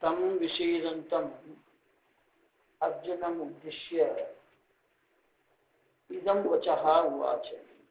ತಂ ವಿಷೀದಂತಂ ಅರ್ಜುನಂ ಉದ್ದೇಶ್ಯ ಇದಂ ವಚಃ ಉವಾಚ.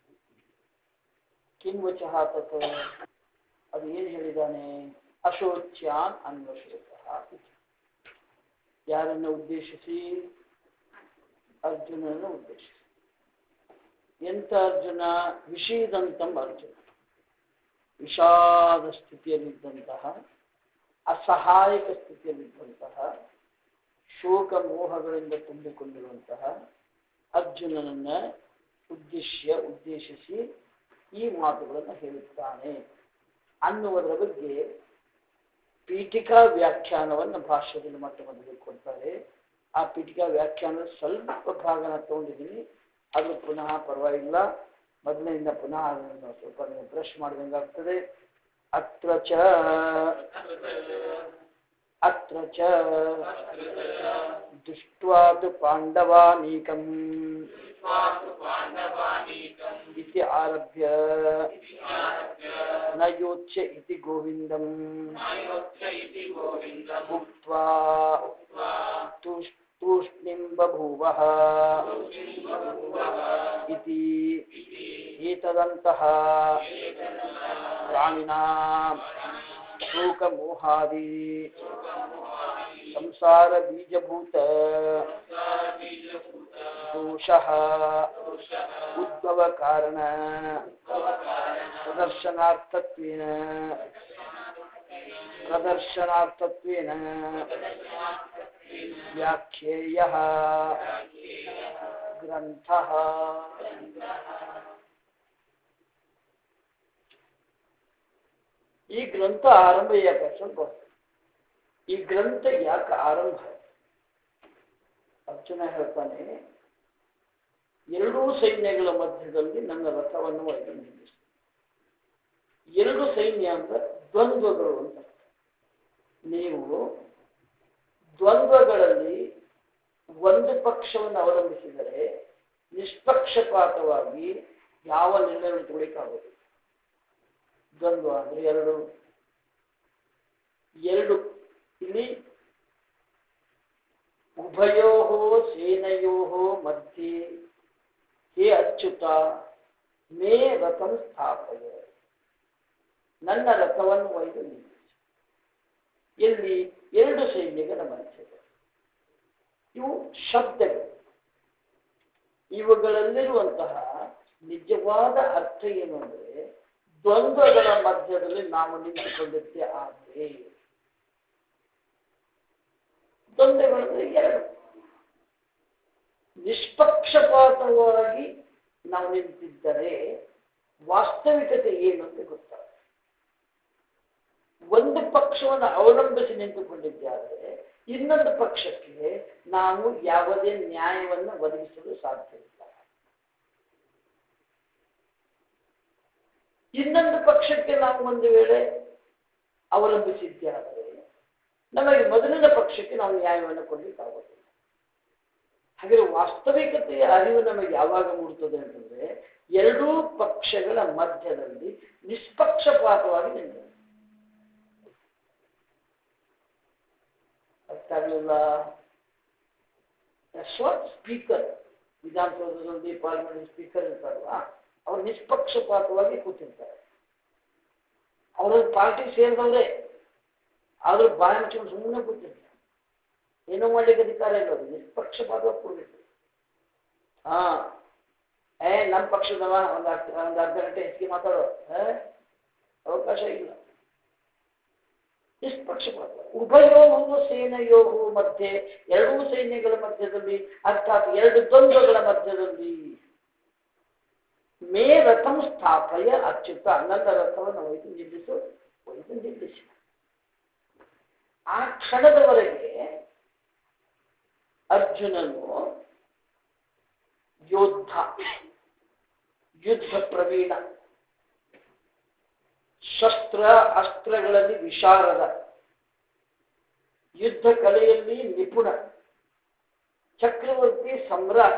ಕಿಂ ವಚಃ ತತ್? ಅದು ಏನು ಹೇಳಿದಾನೆ? ಅಶೋಚ್ಯಾನ್ ಅನ್ವಶೋಚಃ. ಯಾರನ್ನು ಉದ್ದೇಶಿಸಿ? ಅರ್ಜುನನ್ನು ಉದ್ದೇಶಿಸಿ. ಎಂಥ ಅರ್ಜುನ? ವಿಷೀದಂತಂ ಅರ್ಜುನ, ವಿಷಾದ ಸ್ಥಿತಿಯಲ್ಲಿದ್ದಂತಹ, ಅಸಹಾಯಕ ಸ್ಥಿತಿಯಲ್ಲಿದ್ದಂತಹ, ಶೋಕ ಮೋಹಗಳಿಂದ ತುಂಬಿಕೊಂಡಿರುವಂತಹ ಅರ್ಜುನನನ್ನ ಉದ್ದೇಶಿಸಿ ಈ ಮಾತುಗಳನ್ನು ಹೇಳುತ್ತಾನೆ ಅನ್ನುವುದರ ಬಗ್ಗೆ ಪೀಠಿಕಾ ವ್ಯಾಖ್ಯಾನವನ್ನು ಭಾಷ್ಯದಲ್ಲಿ ಮೊದಲು ಕೊಡ್ತಾರೆ. ಆ ಪೀಠಿಕಾ ವ್ಯಾಖ್ಯಾನದ ಸ್ವಲ್ಪ ಭಾಗನ ತಗೊಂಡಿದ್ದೀನಿ, ಅದು ಪುನಃ ಪರವಾಗಿಲ್ಲ, ಮೊದಲಿನಿಂದ ಪುನಃ ಅದನ್ನು ಸ್ವಲ್ಪ ಬ್ರಷ್ ಮಾಡಿದಂಗಾಗ್ತದೆ. ಅತ್ರ ಚ ದೃಷ್ಟ್ವಾತು ಪಾಂಡವಾನೀಕಂ ಇತಿ ಆರಭ್ಯ ನ ಯೋಚ್ಯ ಇತಿ ಗೋವಿಂದಂ ಉಕ್ತ್ವಾ ತೂಷ್ಣಿಂ ಬಭೂವಃ ಇತಿ ಏತದಂತಹ ಪ್ರಾಣಿನಾಂ ಶೋಕಮೋಹಾದಿ ಸಂಸಾರ ಬೀಜಭೂತ ದೋಷಃ ಉದ್ಭವ ಕಾರಣ ಪ್ರದರ್ಶನಾರ್ಥತ್ವೇನ ವ್ಯಾಖ್ಯೇಯಃ ಗ್ರಂಥಃ. ಈ ಗ್ರಂಥ ಆರಂಭ ಯಾಕೆ? ಸ್ವಲ್ಪ ಈ ಗ್ರಂಥ ಯಾಕೆ ಆರಂಭ? ಅರ್ಜುನ ಹೇಳ್ತಾನೆ, ಎರಡೂ ಸೈನ್ಯಗಳ ಮಧ್ಯದಲ್ಲಿ ನನ್ನ ರಥವನ್ನು ಒಯ್ದು ನಿಲ್ಲಿಸಿ. ಎರಡು ಸೈನ್ಯ ಅಂದ್ರೆ ದ್ವಂದ್ವಗಳು ಅಂತ. ನೀವು ದ್ವಂದ್ವಗಳಲ್ಲಿ ಒಂದು ಪಕ್ಷವನ್ನು ಅವಲಂಬಿಸಿದರೆ ನಿಷ್ಪಕ್ಷಪಾತವಾಗಿ ಯಾವ ನಿರ್ಣಯವನ್ನು ತಗೊಳ್ಳಿಕ್ಕಾಗೋದು. ದ್ವಂದ್ವ ಅಂದ್ರೆ ಎರಡು ಇಲ್ಲಿ ಉಭಯೋ ಸೇನಯೋ ಮಧ್ಯೆ ಹೇ ಅಚ್ಯುತ ಮೇ ರಥಂ ಸ್ಥಾಪಯ, ನನ್ನ ರಥವನ್ನು ಒಯ್ದು ನಿಲ್ಲಿಸಿ. ಎಲ್ಲಿ? ಎರಡು ಸೈನ್ಯಗಳ ಮಧ್ಯೆ. ಇವು ಶಬ್ದಗಳು. ಇವುಗಳಲ್ಲಿರುವಂತಹ ನಿಜವಾದ ಅರ್ಥ ಏನು ಅಂದರೆ, ದ್ವಂದ್ವಗಳ ಮಧ್ಯದಲ್ಲಿ ನಾವು ನಿಂತುಕೊಂಡಿದ್ದೇ ಆದರೆ. ದ್ವಂದ್ವಗಳಂದ್ರೆ ಎರಡು. ನಿಷ್ಪಕ್ಷಪಾತವಾಗಿ ನಾವು ನಿಂತಿದ್ದರೆ ವಾಸ್ತವಿಕತೆ ಏನು ಅಂತ ಗೊತ್ತಾಗುತ್ತೆ. ಒಂದು ಪಕ್ಷವನ್ನು ಅವಲಂಬಿಸಿ ನಿಂತುಕೊಂಡಿದ್ದಾದರೆ ಇನ್ನೊಂದು ಪಕ್ಷಕ್ಕೆ ನಾವು ಯಾವುದೇ ನ್ಯಾಯವನ್ನು ಒದಗಿಸಲು ಸಾಧ್ಯವಿಲ್ಲ. ಇನ್ನೊಂದು ಪಕ್ಷಕ್ಕೆ ನಾವು ಒಂದು ವೇಳೆ ಅವಲಂಬಿಸಿದ್ದಾದರೆ ನಮಗೆ ಮೊದಲಿನ ಪಕ್ಷಕ್ಕೆ ನಾವು ನ್ಯಾಯವನ್ನು ಕೊಡಲಿಕ್ಕಾಗುವುದಿಲ್ಲ. ಹಾಗೆ ವಾಸ್ತವಿಕತೆಯ ಅರಿವು ನಮಗೆ ಯಾವಾಗ ಮೂಡುತ್ತದೆ ಅಂತಂದ್ರೆ, ಎರಡೂ ಪಕ್ಷಗಳ ಮಧ್ಯದಲ್ಲಿ ನಿಷ್ಪಕ್ಷಪಾತವಾಗಿ ನಿಂತ. ಅರ್ಥ ಆಗಲಿಲ್ಲ? ಸ್ಪೀಕರ್, ವಿಧಾನಸೌಧದಲ್ಲಿ ಪಾರ್ಲಿಮೆಂಟ್ ಸ್ಪೀಕರ್ ಇರ್ತಾರಲ್ಲ, ಅವರು ನಿಷ್ಪಕ್ಷಪಾತವಾಗಿ ಕೂತಿರ್ತಾರೆ. ಅವರು ಪಾರ್ಟಿ ಸೇರಿದವರೇ, ಆದ್ರೂ ಬಾಯಿ ಮುಚ್ಚಿಕೊಂಡು ಸುಮ್ಮನೆ ಕೂತಿರ್ತಾರೆ. ಏನೋ ಮಾಡ್ಲಿಕ್ಕೆ ಅಧಿಕಾರ ಇಲ್ಲ, ಅದು ನಿಷ್ಪಕ್ಷಪಾತವಾಗಿ ಕೂಡಬೇಕು. ನಮ್ಮ ಪಕ್ಷದವ ಒಂದು ಅರ್ಧ ಗಂಟೆ ಹೆಚ್ಚಿಗೆ ಮಾತಾಡೋ ಅವಕಾಶ ಇಲ್ಲ. ನಿಷ್ಪಕ್ಷಪಾತ. ಉಭಯೋ ಸೇನೆಯೋ ಮಧ್ಯೆ, ಎರಡೂ ಸೈನ್ಯಗಳ ಮಧ್ಯದಲ್ಲಿ, ಅರ್ಥಾತ್ ಎರಡು ದ್ವಂದ್ವಗಳ ಮಧ್ಯದಲ್ಲಿ ಮೇ ರಥಂ ಸ್ಥಾಪಯ ಅಚ್ಯುತ, ನನ್ನ ರಥವನ್ನು ಒಯ್ದು ನಿಲ್ಲಿಸಿ. ಆ ಕ್ಷಣದವರೆಗೆ ಅರ್ಜುನನು ಯುದ್ಧ ಪ್ರವೀಣ, ಶಸ್ತ್ರ ಅಸ್ತ್ರಗಳಲ್ಲಿ ವಿಶಾರದ, ಯುದ್ಧ ಕಲೆಯಲ್ಲಿ ನಿಪುಣ, ಚಕ್ರವರ್ತಿ ಸಮ್ರಾಟ್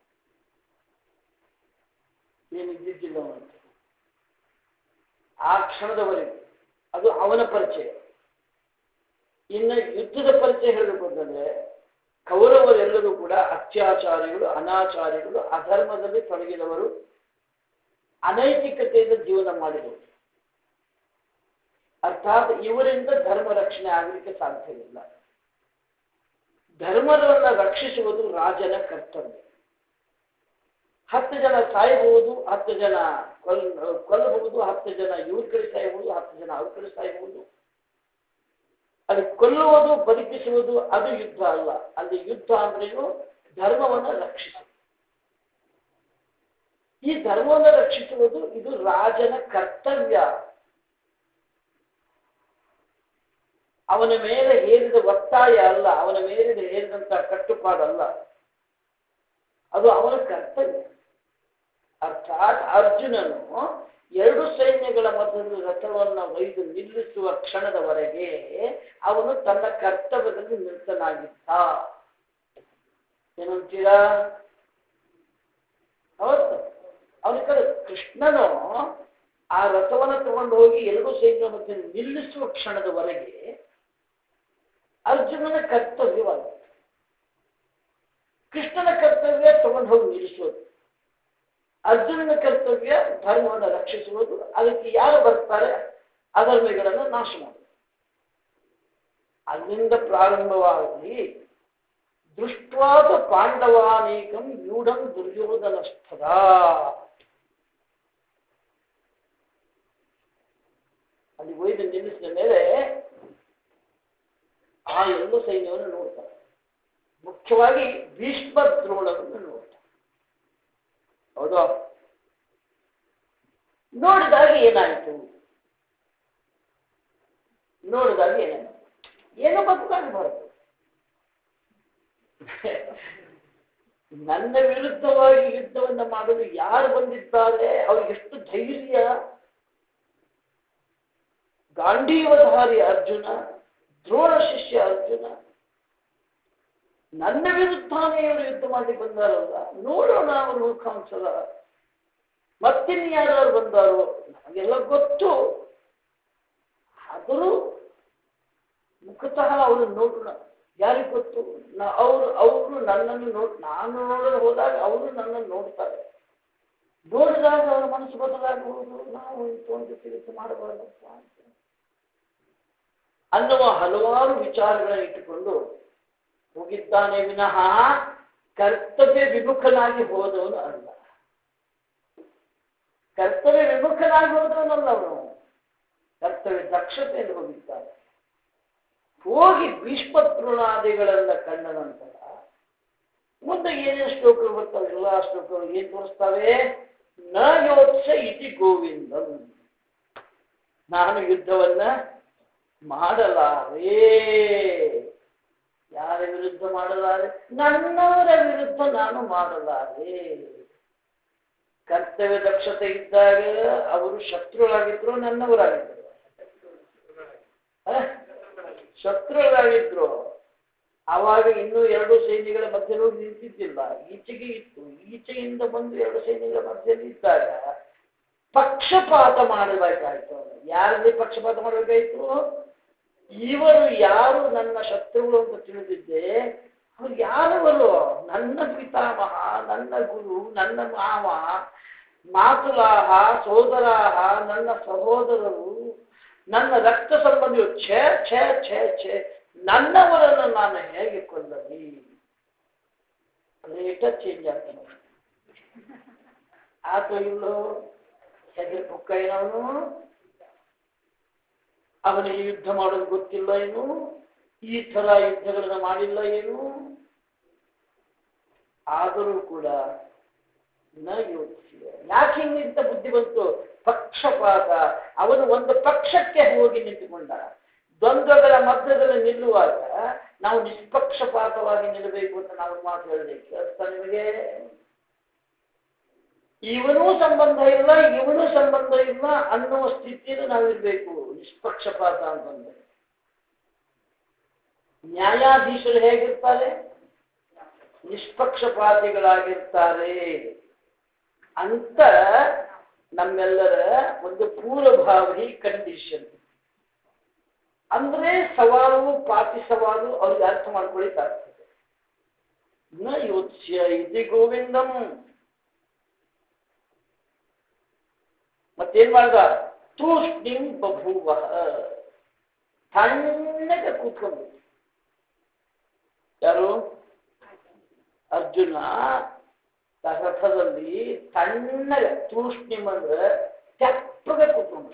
ಏನಿದ್ದಿದ್ದಿಲ್ಲ ಅವನು. ಆ ಕ್ಷಣದವರೆಗೆ ಅದು ಅವನ ಪರಿಚಯ. ಇನ್ನು ಯುದ್ಧದ ಪರಿಚಯ ಹೇಳಬೇಕಂದ್ರೆ ಕೌರವರೆಲ್ಲರೂ ಕೂಡ ಅತ್ಯಾಚಾರಿಗಳು, ಅನಾಚಾರಿಗಳು, ಅಧರ್ಮದಲ್ಲಿ ತೊಡಗಿದವರು, ಅನೈತಿಕತೆಯಿಂದ ಜೀವನ ಮಾಡಿದವರು. ಅರ್ಥಾತ್ ಇವರಿಂದ ಧರ್ಮ ರಕ್ಷಣೆ ಆಗಲಿಕ್ಕೆ ಸಾಧ್ಯವಿಲ್ಲ. ಧರ್ಮವನ್ನು ರಕ್ಷಿಸುವುದು ರಾಜನ ಕರ್ತವ್ಯ. 10 ಜನ ಸಾಯಬಹುದು, 10 ಜನ ಕೊಲ್ಲಬಹುದು, 10 ಜನ ಇವ್ರ ಕಡೆ ಸಾಯಬಹುದು, 10 ಜನ ಅವ್ರ ಕಡೆ ಸಾಯಬಹುದು. ಅದು ಕೊಲ್ಲುವುದು, ಬದುಕಿಸುವುದು ಅದು ಯುದ್ಧ ಅಲ್ಲ. ಅಲ್ಲಿ ಯುದ್ಧ ಅಂದ್ರೇನು? ಧರ್ಮವನ್ನು ರಕ್ಷಿಸುವುದು. ಈ ಧರ್ಮವನ್ನು ರಕ್ಷಿಸುವುದು ಇದು ರಾಜನ ಕರ್ತವ್ಯ. ಅವನ ಮೇಲೆ ಹೇರಿದ ಒತ್ತಾಯ ಅಲ್ಲ, ಅವನ ಮೇಲೆ ಹೇರಿದಂತ ಕಟ್ಟುಪಾಡಲ್ಲ, ಅದು ಅವನ ಕರ್ತವ್ಯ. ಅರ್ಥಾತ್ ಅರ್ಜುನನು 2 ಸೈನ್ಯಗಳ ಮಧ್ಯದಲ್ಲಿ ರಥವನ್ನು ಒಯ್ದು ನಿಲ್ಲಿಸುವ ಕ್ಷಣದವರೆಗೆ ಅವನು ತನ್ನ ಕರ್ತವ್ಯದಲ್ಲಿ ನಿರತನಾಗಿದ್ದ. ಏನಂತೀರಾ? ಹೌದು. ಅವನ ಕೃಷ್ಣನು ಆ ರಥವನ್ನು ತಗೊಂಡು ಹೋಗಿ 2 ಸೈನ್ಯಗಳ ಮಧ್ಯೆ ನಿಲ್ಲಿಸುವ ಕ್ಷಣದವರೆಗೆ ಅರ್ಜುನನ ಕರ್ತವ್ಯವಾಗಿದೆ. ಕೃಷ್ಣನ ಕರ್ತವ್ಯ ತಗೊಂಡು ಹೋಗಿ ನಿಲ್ಲಿಸೋದು, ಅರ್ಜುನನ ಕರ್ತವ್ಯ ಧರ್ಮವನ್ನು ರಕ್ಷಿಸುವುದು. ಅದಕ್ಕೆ ಯಾರು ಬರ್ತಾರೆ? ಅಧರ್ಮಿಗಳನ್ನು ನಾಶ ಮಾಡುವುದು. ಅಲ್ಲಿಂದ ಪ್ರಾರಂಭವಾಗಿ ದೃಷ್ಟ್ವಾದ ಪಾಂಡವಾನೇಕಂ ಯೂಢಂ ದುರ್ಯೋಧನಸ್ಥದ. ಅಲ್ಲಿ ಒಯ್ದು ನಿಲ್ಲಿಸಿದ ಮೇಲೆ ಆ ಎಲ್ಲ ಸೈನ್ಯವನ್ನು ನೋಡ್ತಾರೆ. ಮುಖ್ಯವಾಗಿ ಭೀಷ್ಮ ದ್ರೋಣವನ್ನು ನೋಡ್ತಾರೆ. ಹೌದಾ? ನೋಡಿದಾಗ ಏನಾಯಿತು? ಏನೋ ಬದಲಾಗಬಾರದು. ನನ್ನ ವಿರುದ್ಧವಾಗಿ ಯುದ್ಧವನ್ನು ಮಾಡಲು ಯಾರು ಬಂದಿದ್ದಾರೆ, ಅವ್ರಿಗೆಷ್ಟು ಧೈರ್ಯ. ಗಾಂಡೀವಧಾರಿ ಅರ್ಜುನ, ದ್ರೋಣ ಶಿಷ್ಯ ಅರ್ಜುನ, ನನ್ನ ವಿರುದ್ಧನೇ ಅವರು ಯುದ್ಧ ಮಾಡಿ ಬಂದಾರಲ್ಲ, ನೋಡೋಣ ಅವರು ಮುಖಾಂತರ. ಮತ್ತಿನ್ಯಾರು ಬಂದಾರೋ ನಮಗೆಲ್ಲ ಗೊತ್ತು, ಆದರೂ ಮುಖತಃ ಅವರು ನೋಡೋಣ. ಯಾರಿಗೆ ಗೊತ್ತು? ಅವರು ನನ್ನನ್ನು ನಾನು ನೋಡಲು ಹೋದಾಗ ಅವರು ನನ್ನನ್ನು ನೋಡ್ತಾರೆ. ನೋಡಿದಾಗ ಅವರ ಮನಸ್ಸು ಬದಲಾಗಬಹುದು. ನಾವು ಇಂಥೊಂದು ಕೆಲಸ ಮಾಡಬಾರ್ದಪ್ಪ ಅಂತ ಅನ್ನುವ ಹಲವಾರು ವಿಚಾರಗಳನ್ನು ಇಟ್ಟುಕೊಂಡು ಹೋಗಿದ್ದಾನೆ ವಿನಃ ಕರ್ತವ್ಯ ವಿಮುಖನಾಗಿ ಹೋದವನು ಅಲ್ಲ. ಕರ್ತವ್ಯ ವಿಮುಖನಾಗಿ ಹೋದವನಲ್ಲ ಅವನು, ಕರ್ತವ್ಯ ದಕ್ಷತೆಯನ್ನು ಹೋಗಿದ್ದಾನೆ. ಹೋಗಿ ಭೀಷ್ಮ ದ್ರೋಣಾದಿಗಳೆಲ್ಲ ಕಂಡ ನಂತರ ಮುಂದೆ ಏನೇನು ಶ್ಲೋಕಗಳು ಬರ್ತಾವೆ, ಎಲ್ಲ ಶ್ಲೋಕಗಳು ಏನ್ ತೋರಿಸ್ತಾವೆ? ನ ಯೋತ್ಸ ಇತಿ ಗೋವಿಂದಂ, ನಾನು ಯುದ್ಧವನ್ನ ಮಾಡಲಾರೆ. ಯಾರ ವಿರುದ್ಧ ಮಾಡಲಾರೆ? ನನ್ನವರ ವಿರುದ್ಧ ನಾನು ಮಾಡಲಾರೆ. ಕರ್ತವ್ಯ ದಕ್ಷತೆ ಇದ್ದಾಗ ಅವರು ಶತ್ರುಗಳಾಗಿದ್ರು, ನನ್ನವರಾಗಿದ್ರು. ಶತ್ರುಗಳಾಗಿದ್ರು. ಆವಾಗ ಇನ್ನೂ 2 ಸೈನ್ಯಗಳ ಮಧ್ಯದಲ್ಲಿ ನಿಂತಿದ್ದಿಲ್ಲ, ಈಚೆಗೆ ಇತ್ತು. ಈಚೆಯಿಂದ ಬಂದು 2 ಸೈನ್ಯಗಳ ಮಧ್ಯದಲ್ಲಿ ಇದ್ದಾಗ ಪಕ್ಷಪಾತ ಮಾಡಬೇಕಾಯ್ತು. ಯಾರಲ್ಲಿ ಪಕ್ಷಪಾತ ಮಾಡಬೇಕಾಯ್ತು? ಇವರು ಯಾರು ನನ್ನ ಶತ್ರುಗಳು ಅಂತ ತಿಳಿದಿದ್ದೆ, ಅವ್ರು ಯಾರವರು? ನನ್ನ ಪಿತಾಮಹ, ನನ್ನ ಗುರು, ನನ್ನ ಮಾವ, ಮಾತುಲಾಹ, ಸೋದರಾಹ, ನನ್ನ ಸಹೋದರರು, ನನ್ನ ರಕ್ತ ಸಂಬಂಧಿಗಳು. ಛೇ ಛೇ ಛೇ ಛೇ, ನನ್ನವರನ್ನು ನಾನು ಹೇಗೆ ಕೊಲ್ಲಲಿ? ರೇಟ ಚೇಂಜ್ ಆಗ್ತಾನೆ. ಆತೋ ಇಲ್ಲೋ ಹೆದರಿ ಪುಕ್ಕ ಏನವನು? ಅವನಿಗೆ ಯುದ್ಧ ಮಾಡೋದು ಗೊತ್ತಿಲ್ಲ ಏನು? ಈ ತರ ಯುದ್ಧಗಳನ್ನ ಮಾಡಿಲ್ಲ ಏನು? ಆದರೂ ಕೂಡ ನ ಯೋಚಿಸಿದೆ. ಯಾಕೆ ಹಿಂಗಿಂತ ಬುದ್ಧಿ ಬಂತು? ಪಕ್ಷಪಾತ. ಅವನು ಒಂದು ಪಕ್ಷಕ್ಕೆ ಹೋಗಿ ನಿಂತುಕೊಂಡ. ದ್ವಂದ್ವಗಳ ಮಧ್ಯದಲ್ಲಿ ನಿಲ್ಲುವಾಗ ನಾವು ನಿಷ್ಪಕ್ಷಪಾತವಾಗಿ ನಿಲ್ಲಬೇಕು ಅಂತ ನಾವು ಮಾತು ಹೇಳಬೇಕು. ಕೇಳಿಸ್ತಾ ನಿಮಗೆ? ಇವನೂ ಸಂಬಂಧ ಇಲ್ಲ, ಇವನೂ ಸಂಬಂಧ ಇಲ್ಲ ಅನ್ನುವ ಸ್ಥಿತಿಯಲ್ಲಿ ನಾವಿರ್ಬೇಕು. ನಿಷ್ಪಕ್ಷಪಾತ ಅಂತಂದ್ರೆ ನ್ಯಾಯಾಧೀಶರು ಹೇಗಿರ್ತಾರೆ? ನಿಷ್ಪಕ್ಷಪಾತಿಗಳಾಗಿರ್ತಾರೆ ಅಂತ ನಮ್ಮೆಲ್ಲರ ಒಂದು ಪೂರ್ವಭಾವಿ ಕಂಡೀಷನ್. ಅಂದ್ರೆ ಸವಾಲು ಪಾತಿ ಸವಾಲು ಅವ್ರಿಗೆ ಅರ್ಥ ಮಾಡ್ಕೊಳ್ಳಿಕ್ಕಾಗ್ತದೆ. ನ ಯೋಚ್ಯ ಇತಿ ಗೋವಿಂದಂ. ಮತ್ತೇನ್ ಮಾಡ್ದ? ತೂಷ್ಣಿಂ ಬಭೂವ, ತಣ್ಣಗೆ ಕೂತ್ಕೊಂಡು. ಯಾರು? ಅರ್ಜುನ ರಥದಲ್ಲಿ ತಣ್ಣಗೆ, ತೂಷ್ಣಿಂ ಅಂದ್ರೆ ತೆಪ್ಪಗೆ ಕೂತ್ಕೊಂಡು,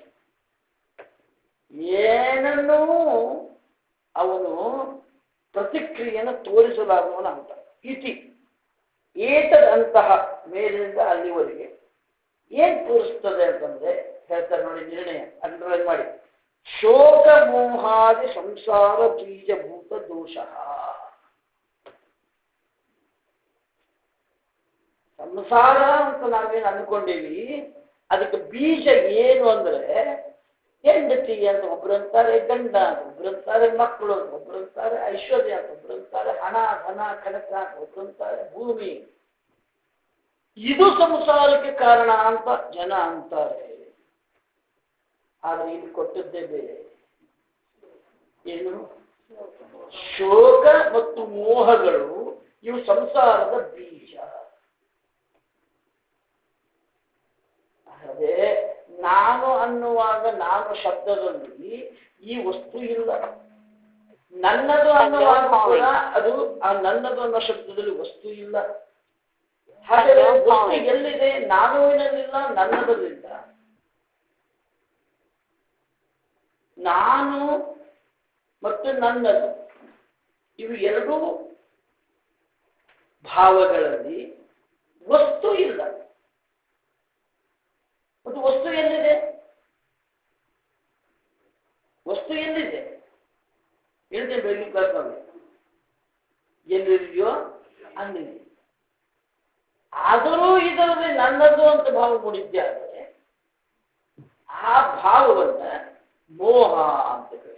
ಏನನ್ನೂ ಅವನು ಪ್ರತಿಕ್ರಿಯೆಯನ್ನು ತೋರಿಸಲಾಗುವನು ಅಂತ. ಇತಿ ಏತದಂತಹ, ಮೇಲಿನಿಂದ ಅಲ್ಲಿವರೆಗೆ ಏನ್ ತೋರಿಸ್ತದೆ ಅಂತಂದ್ರೆ ಹೇಳ್ತಾರೆ ನೋಡಿ, ನಿರ್ಣಯ ಅಂಡರ್ಲೈನ್ ಮಾಡಿ. ಶೋಕ ಮೋಹಾದಿ ಸಂಸಾರ ಬೀಜಭೂತ ದೋಷ. ಸಂಸಾರ ಅಂತ ನಾವೇನು ಅಂದ್ಕೊಂಡೀವಿ, ಅದಕ್ಕೆ ಬೀಜ ಏನು ಅಂದ್ರೆ ಹೆಂಡತಿ ಅಂತ ಒಬ್ರಂತಾರೆ, ಗಂಡ ಅಂತ ಒಬ್ರಂತಾರೆ, ಮಕ್ಕಳು ಅಂತ ಒಬ್ರಂತಾರೆ, ಐಶ್ವರ್ಯ ಅಂತ ಒಬ್ರಂತಾರೆ, ಹಣ ಧನ ಕನಕ ಅಂತ ಒಬ್ರಂತಾರೆ, ಭೂಮಿ. ಇದು ಸಂಸಾರಕ್ಕೆ ಕಾರಣ ಅಂತ ಜನ ಅಂತಾರೆ. ಆದ್ರೆ ಇಲ್ಲಿ ಕೊಟ್ಟದ್ದೇ ಬೇರೆ. ಏನು? ಶೋಕ ಮತ್ತು ಮೋಹಗಳು ಇವು ಸಂಸಾರದ ಬೀಜ. ಅದೇ ನಾನು ಅನ್ನುವಾಗ ನಾನು ಶಬ್ದದಲ್ಲಿ ಈ ವಸ್ತು ಇಲ್ಲ. ನನ್ನದು ಅನ್ನುವಾಗ ಕೂಡ ಅದು ಆ ನನ್ನದು ಅನ್ನೋ ಶಬ್ದದಲ್ಲಿ ವಸ್ತು ಇಲ್ಲ. ಹಾಗಾದ್ರೆ ವಸ್ತು ಎಲ್ಲಿದೆ? ನಾನುವಿನಲ್ಲಿಲ್ಲ, ನನ್ನದಲ್ಲಿಲ್ಲ. ನಾನು ಮತ್ತು ನನ್ನದು ಇವು ಎರಡೂ ಭಾವಗಳಲ್ಲಿ ವಸ್ತು ಇಲ್ಲ. ಮತ್ತು ವಸ್ತು ಎಲ್ಲಿದೆ? ವಸ್ತು ಎಲ್ಲಿದೆ? ಹೇಳ್ತೇನೆ ಬೆಳಗ್ಗೆ ಕ್ಲಾಸ್ನಲ್ಲಿ. ಎಲ್ಲಿದೆಯೋ ಅಲ್ಲಿದೆ. ಆದರೂ ಇದರಲ್ಲಿ ನನ್ನದು ಅಂತ ಭಾವ ಮೂಡಿದ್ದೆ. ಆದರೆ ಆ ಭಾವವನ್ನ ಮೋಹ ಅಂತ ಹೇಳಿ,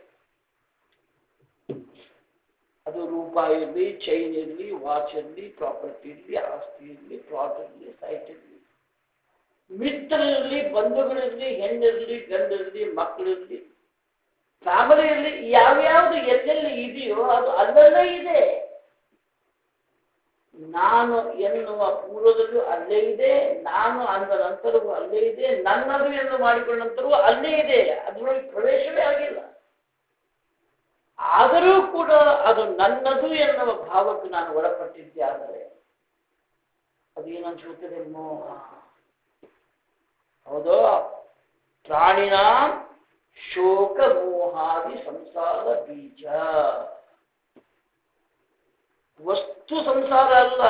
ಅದು ರೂಪ ಇರಲಿ, ಚೈನ್ ಇರಲಿ, ವಾಚ್ ಇರಲಿ, ಪ್ರಾಪರ್ಟಿ ಇರಲಿ, ಆಸ್ತಿ ಇರಲಿ, ಪ್ಲಾಟ್ ಇರಲಿ, ಸೈಟ್ ಇರಲಿ, ಮಿತ್ರರಿರಲಿ, ಬಂಧುಗಳಿರಲಿ, ಹೆಣ್ಣಿರಲಿ, ಗಂಡಿರಲಿ, ಮಕ್ಕಳಿರಲಿ, ಫ್ಯಾಮಿಲಿ ಇರಲಿ, ಯಾವ್ಯಾವುದು ಎಲ್ಲೆಲ್ಲಿ ಇದೆಯೋ ಅದು ಅಲ್ಲಲ್ಲೇ ಇದೆ. ನಾನು ಎನ್ನುವ ಪೂರ್ವದಲ್ಲೂ ಅಲ್ಲೇ ಇದೆ, ನಾನು ಅಂದ ನಂತರವೂ ಅಲ್ಲೇ ಇದೆ, ನನ್ನದು ಎಂದು ಮಾಡಿಕೊಂಡ ನಂತರವೂ ಅಲ್ಲೇ ಇದೆ. ಅದರೊಳಗೆ ಪ್ರವೇಶವೇ ಆಗಿಲ್ಲ. ಆದರೂ ಕೂಡ ಅದು ನನ್ನದು ಎನ್ನುವ ಭಾವಕ್ಕೆ ನಾನು ಒಳಪಟ್ಟಿದ್ದೆ. ಆದರೆ ಅದೇನನ್ಸುತ್ತದೆ? ಮೋಹ. ಹೌದು, ಪ್ರಾಣಿನ ಶೋಕ ಮೋಹಾದಿ ಸಂಸಾರ ಬೀಜ. ವಸ್ತು ಸಂಸಾರ ಅಲ್ಲ,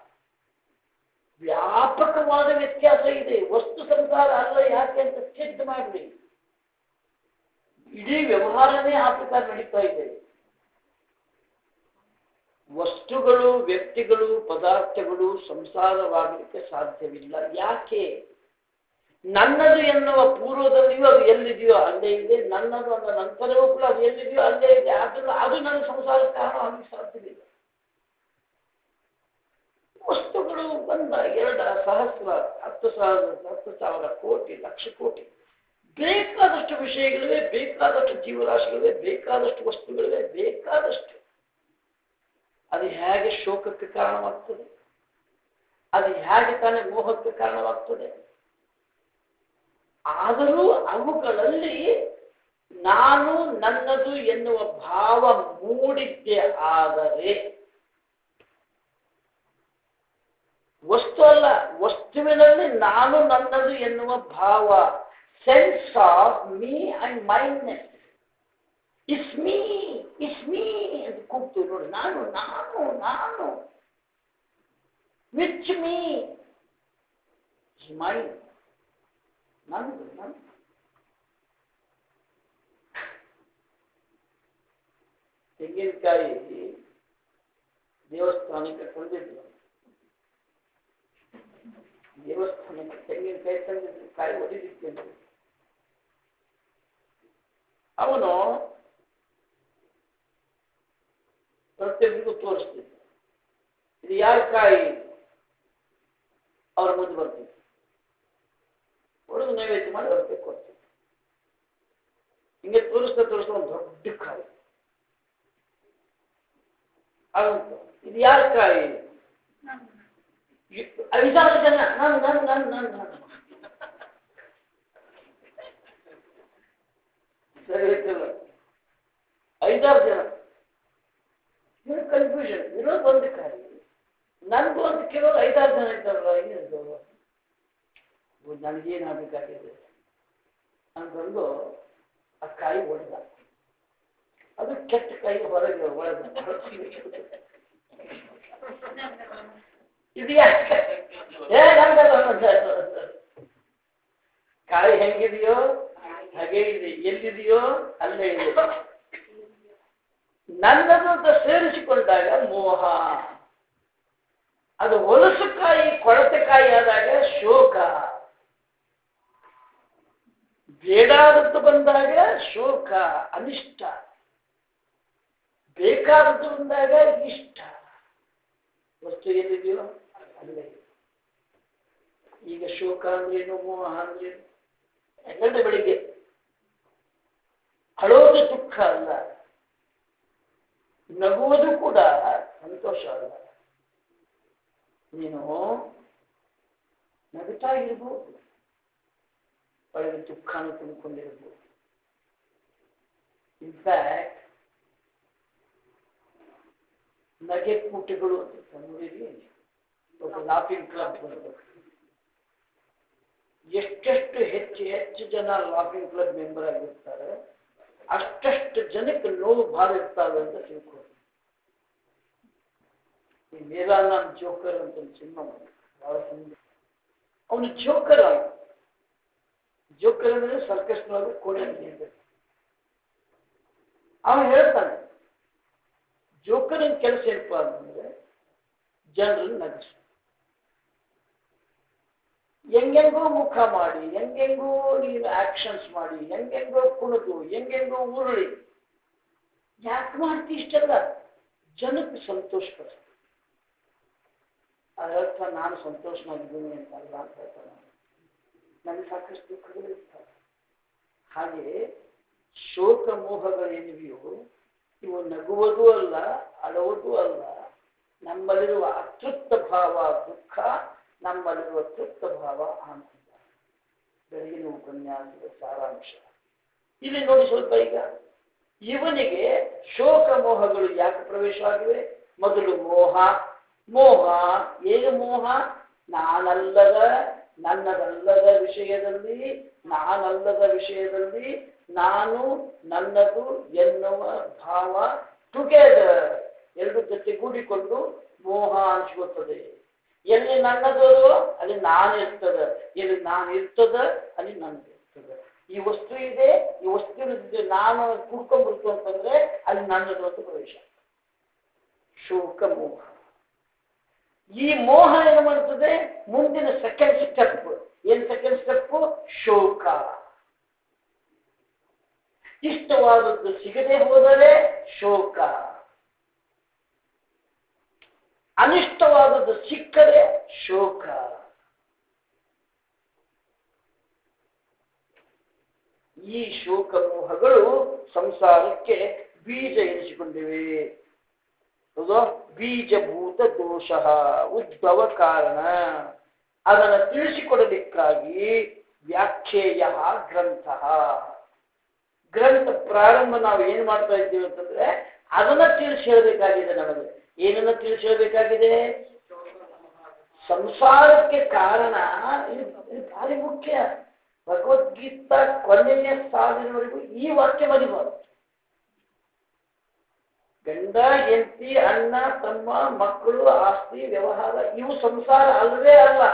ವ್ಯಾಪಕವಾದ ವ್ಯತ್ಯಾಸ ಇದೆ. ವಸ್ತು ಸಂಸಾರ ಅಲ್ಲ. ಯಾಕೆ ಅಂತ ಸಿದ್ಧ ಮಾಡ್ರಿ. ಇಡೀ ವ್ಯವಹಾರನೇ ಆ ಪ್ರಕಾರ ನಡೀತಾ ಇದೆ. ವಸ್ತುಗಳು, ವ್ಯಕ್ತಿಗಳು, ಪದಾರ್ಥಗಳು ಸಂಸಾರವಾಗಲಿಕ್ಕೆ ಸಾಧ್ಯವಿಲ್ಲ. ಯಾಕೆ? ನನ್ನದು ಎನ್ನುವ ಪೂರ್ವದಲ್ಲಿಯೂ ಅದು ಎಲ್ಲಿದೆಯೋ ಅಲ್ಲೇ ಇದೆ, ನನ್ನದು ಅನ್ನೋ ನಂತರವೂ ಕೂಡ ಅದು ಎಲ್ಲಿದೆಯೋ ಅಲ್ಲೇ ಇದೆ. ಆದ್ದರಿಂದ ಅದು ನನ್ನ ಸಂಸಾರಕ್ಕೆ ಕಾರಣ ಆಗಲಿಕ್ಕೆ ಸಾಧ್ಯವಿಲ್ಲ. ವಸ್ತುಗಳು ಬಂದ 2 ಸಹಸ್ರ 10,000 ಕೋಟಿ ಲಕ್ಷ ಕೋಟಿ, ಬೇಕಾದಷ್ಟು ವಿಷಯಗಳಿವೆ, ಬೇಕಾದಷ್ಟು ಜೀವರಾಶಿಗಳಿವೆ, ಬೇಕಾದಷ್ಟು ವಸ್ತುಗಳಿವೆ, ಬೇಕಾದಷ್ಟು. ಅದು ಹೇಗೆ ಶೋಕಕ್ಕೆ ಕಾರಣವಾಗ್ತದೆ? ಅದು ಹೇಗೆ ತಾನೇ ಮೋಹಕ್ಕೆ ಕಾರಣವಾಗ್ತದೆ? ಆದರೂ ಅವುಗಳಲ್ಲಿ ನಾನು ನನ್ನದು ಎನ್ನುವ ಭಾವ ಮೂಡಿದ್ದೆ. ಆದರೆ ವಸ್ತು ಅಲ್ಲ, ವಸ್ತುವಿನಲ್ಲಿ ನಾನು ನನ್ನದು ಎನ್ನುವ ಭಾವ, sense of me and mindness. Is me ಅಂತ ಕೂಗ್ತೀವಿ ನೋಡಿ. ನಾನು ನಾನು ನಾನು ವಿಚ್ ಮೀ ಮೈಂಡ್, ನಂದು ನಂದು. ತೆಂಗಿನಕಾಯಿ ದೇವಸ್ಥಾನಕ್ಕೆ ತಂದಿದ್ರು. ದೇವಸ್ಥಾನಕ್ಕೆ ತೆಂಗಿನಕಾಯಿ ತಂದಿದ್ರು, ಕಾಯಿ ಒದಿಲಿಕ್ಕೆ. ಅವನು ಪ್ರತಿಯೊಬ್ಬರಿಗೂ ತೋರಿಸ್ತಿದ್ದ, ಇದು ಯಾರ ಕಾಯಿ? ಅವರ ಮುಂದೆ ಬರ್ತಿದ್ದ, ಹೊಡೆದು ನೈವೇದ್ಯ ಮಾಡಿ ಅವ್ರಿಗೆ ಕೊಡ್ತಿದ್ದ. ಹಿಂಗೆ ತೋರಿಸ್ತಾ ಒಂದು ದೊಡ್ಡ ಕಾಯಿ. ಅದಂತ ಇದು ಯಾರ ಕಾಯಿ? 5,000 ಜನ ನಾನು ಸರಿ ಇರ್ತಿಲ್ಲ. 5,000 ಜನ ಇರೋ ಕನ್ಫ್ಯೂಷನ್ ಇರೋದು ಒಂದು ಕಾಯಿ. ನನಗೂ ಅಂತ ಕೇಳೋದು 5,000 ಜನ ಇರ್ತಾರಲ್ಲ, ಏನಿರ್ತವ ನನಗೇನಾಗಬೇಕಾಗಿದೆ ಅಂತಂದು ಆ ಕಾಯಿ ಹೊಡೆದ. ಅದು ಕೆಟ್ಟ ಕಾಯಿ ಹೊರಗೆ ಒಳಗೆ ಇದು ಯಾಕೆ ಕಾಯಿ ಹೆಂಗಿದೆಯೋ ಹಾಗೆ ಇದೆ, ಎಲ್ಲಿದೆಯೋ ಅಲ್ಲೇ ಇದೆ. ನನ್ನದು ಸೇರಿಸಿಕೊಂಡಾಗ ಮೋಹ, ಅದು ಹೊಲಸು ಕಾಯಿ ಕೊಳತೆಕಾಯಿ ಆದಾಗ ಶೋಕ, ಬೇಡಾದದ್ದು ಬಂದಾಗ ಶೋಕ ಅನಿಷ್ಟ, ಬೇಕಾದದ್ದು ಬಂದಾಗ ಇಷ್ಟ. ವಸ್ತು ಏನಿದೆಯೋ ಅಲ್ಲೇ. ಈಗ ಶೋಕ ಅಂದ್ರೇನು, ಮೋಹ ಅಂದ್ರೇನು? ಯಾಕಂದ್ರೆ ಬೆಳಿಗ್ಗೆ ಅಳೋದು ದುಃಖ ಅಲ್ಲ, ನಗುವುದು ಕೂಡ ಸಂತೋಷ ಅಲ್ಲ. ನೀನು ನಗುತ್ತಾ ಇರ್ಬೋದು, ಒಳಗೆ ದುಃಖಾನು ತುಂಬಿಕೊಂಡಿರ್ಬೋದು. ಇನ್ಫ್ಯಾಕ್ಟ್ ನಗೆ ಕೂಟಗಳು ಅಂತ ನೋಡಿರಿ, ಲಾಫಿಂಗ್ ಕ್ಲಬ್ ಎಷ್ಟೆಷ್ಟು ಹೆಚ್ಚು ಜನ ಲಾಫಿಂಗ್ ಕ್ಲಬ್ ಮೆಂಬರ್ ಆಗಿರ್ತಾರೆ, ಅಷ್ಟಷ್ಟು ಜನಕ್ಕೆ ನೋವು ಭಾಳ ಇರ್ತಾವೆ ಅಂತ ತಿಳ್ಕೊಳ್ಳಿ. ಈ ಮೇಲಾನಾಮ್ ಜೋಕರ್ ಅಂತ ಒಂದು ಸಿನಿಮಾ ಬಹಳ ಸುಂದರ. ಅವನು ಜೋಕರ್ ಆಗ, ಜೋಕರ್ ಅಂದ್ರೆ ಸರ್ಕಸ್ನೊಳಗೆ ಕೋಣೆ ನಿಲ್ಬೇಕು. ಅವನು ಹೇಳ್ತಾನೆ, ಜೋಕರಿನ ಕೆಲಸ ಏನಪ್ಪ ಅಂತಂದ್ರೆ ಜನರನ್ನು ನಗಿಸ, ಹೆಂಗೆಂಗೋ ಮುಖ ಮಾಡಿ, ಹೆಂಗೆಂಗೋ ನೀನು ಆಕ್ಷನ್ಸ್ ಮಾಡಿ, ಹೆಂಗೆಂಗೋ ಕುಣಿದು, ಹೆಂಗೆಂಗೋ ಉರುಳಿ. ಯಾಕೆ ಮಾಡ್ತಿ ಇಷ್ಟೆಲ್ಲ? ಜನಕ್ಕೆ ಸಂತೋಷ ಪಡಿಸ್ತೀನಿ. ಅದರ್ಥ ನಾನು ಸಂತೋಷನಾಗಿದ್ದೀನಿ ಅಂತ ಅಲ್ಲ ಅಂತ ಹೇಳ್ತಾನೆ. ನನಗೆ ಸಾಕಷ್ಟು ದುಃಖಗಳಿರ್ತಾರೆ. ಹಾಗೆ ಶೋಕ ಮೋಹಗಳೇನಿವೆಯೋ ಇವು ನಗುವುದೂ ಅಲ್ಲ, ಅಳುವುದೂ ಅಲ್ಲ. ನಮ್ಮಲ್ಲಿರುವ ಅತೃಪ್ತ ಭಾವ ದುಃಖ, ನಮ್ಮಲ್ಲಿರುವ ತೃಪ್ತ ಭಾವ ಆನಂದ. ಬೆಳಗಿನ ಉಪನ್ಯಾಸದ ಸಾರಾಂಶ ಇಲ್ಲಿ ನೋಡಿ ಸ್ವಲ್ಪ. ಈಗ ಇವನಿಗೆ ಶೋಕ ಮೋಹಗಳು ಯಾಕೆ ಪ್ರವೇಶವಾಗಿವೆ? ಮೊದಲು ಮೋಹ. ಮೋಹ ಏನು? ಮೋಹ ನಾನಲ್ಲದ, ನನ್ನದಲ್ಲದ ವಿಷಯದಲ್ಲಿ, ನಾನಲ್ಲದ ವಿಷಯದಲ್ಲಿ ನಾನು ನನ್ನದು ಎನ್ನುವ ಭಾವ ಟುಗೆದರ್, ಎರಡು ಜೊತೆಗೂಡಿಕೊಂಡು ಮೋಹ ಅನಿಸ್ಕೊಳ್ತದೆ. ಎಲ್ಲಿ ನನ್ನದೋ ಅಲ್ಲಿ ನಾನು ಇರ್ತದ, ಎಲ್ಲಿ ನಾನು ಇರ್ತದ ಅಲ್ಲಿ ನನ್ನದು ಇರ್ತದೆ. ಈ ವಸ್ತು ಇದೆ, ಈ ವಸ್ತು ನಾನು ಕೂಡ್ಕೊಂಡ್ಬಿಡ್ತು ಅಂತಂದ್ರೆ ಅಲ್ಲಿ ನನ್ನದು ಅಂತ ಪ್ರವೇಶ. ಶೋಕ ಮೋಹ. ಈ ಮೋಹ ಏನು ಮಾಡ್ತದೆ? ಮುಂದಿನ ಸೆಕೆಂಡ್ ಸ್ಟೆಪ್. ಏನ್ ಸೆಕೆಂಡ್ ಸ್ಟೆಪ್? ಶೋಕ. ಇಷ್ಟವಾದದ್ದು ಸಿಗದೆ ಹೋದರೆ ಶೋಕ, ಅನಿಷ್ಟವಾದದ್ದು ಸಿಕ್ಕರೆ ಶೋಕ. ಈ ಶೋಕ ಮೋಹಗಳು ಸಂಸಾರಕ್ಕೆ ಬೀಜ ಎನಿಸಿಕೊಂಡಿವೆ. ಬೀಜಭೂತ ದೋಷ ಉದ್ಭವ ಕಾರಣ. ಅದನ್ನು ತಿಳಿಸಿಕೊಡಲಿಕ್ಕಾಗಿ ವ್ಯಾಖ್ಯೇಯ ಗ್ರಂಥ. ಗ್ರಂಥ ಪ್ರಾರಂಭ ನಾವು ಏನ್ ಮಾಡ್ತಾ ಇದ್ದೀವಿ ಅಂತಂದ್ರೆ ಅದನ್ನ ತಿಳಿಸಿ ಹೇಳಬೇಕಾಗಿದೆ. ನಮಗೆ ಏನನ್ನ ತಿಳಿಸಿ ಹೇಳಬೇಕಾಗಿದೆ? ಸಂಸಾರಕ್ಕೆ ಕಾರಣ ಇದು ಭಾರಿ ಮುಖ್ಯ. ಭಗವದ್ಗೀತಾ ಕೊನೆಯ ಸಾಲಿನವರೆಗೂ ಈ ವಾಕ್ಯ ಬರಿಬಾರ್ದು. ಗಂಡ ಹೆಂಡತಿ, ಅಣ್ಣ ತಮ್ಮ, ಮಕ್ಕಳು, ಆಸ್ತಿ, ವ್ಯವಹಾರ ಇವು ಸಂಸಾರ ಅಲ್ಲವೇ ಅಲ್ಲ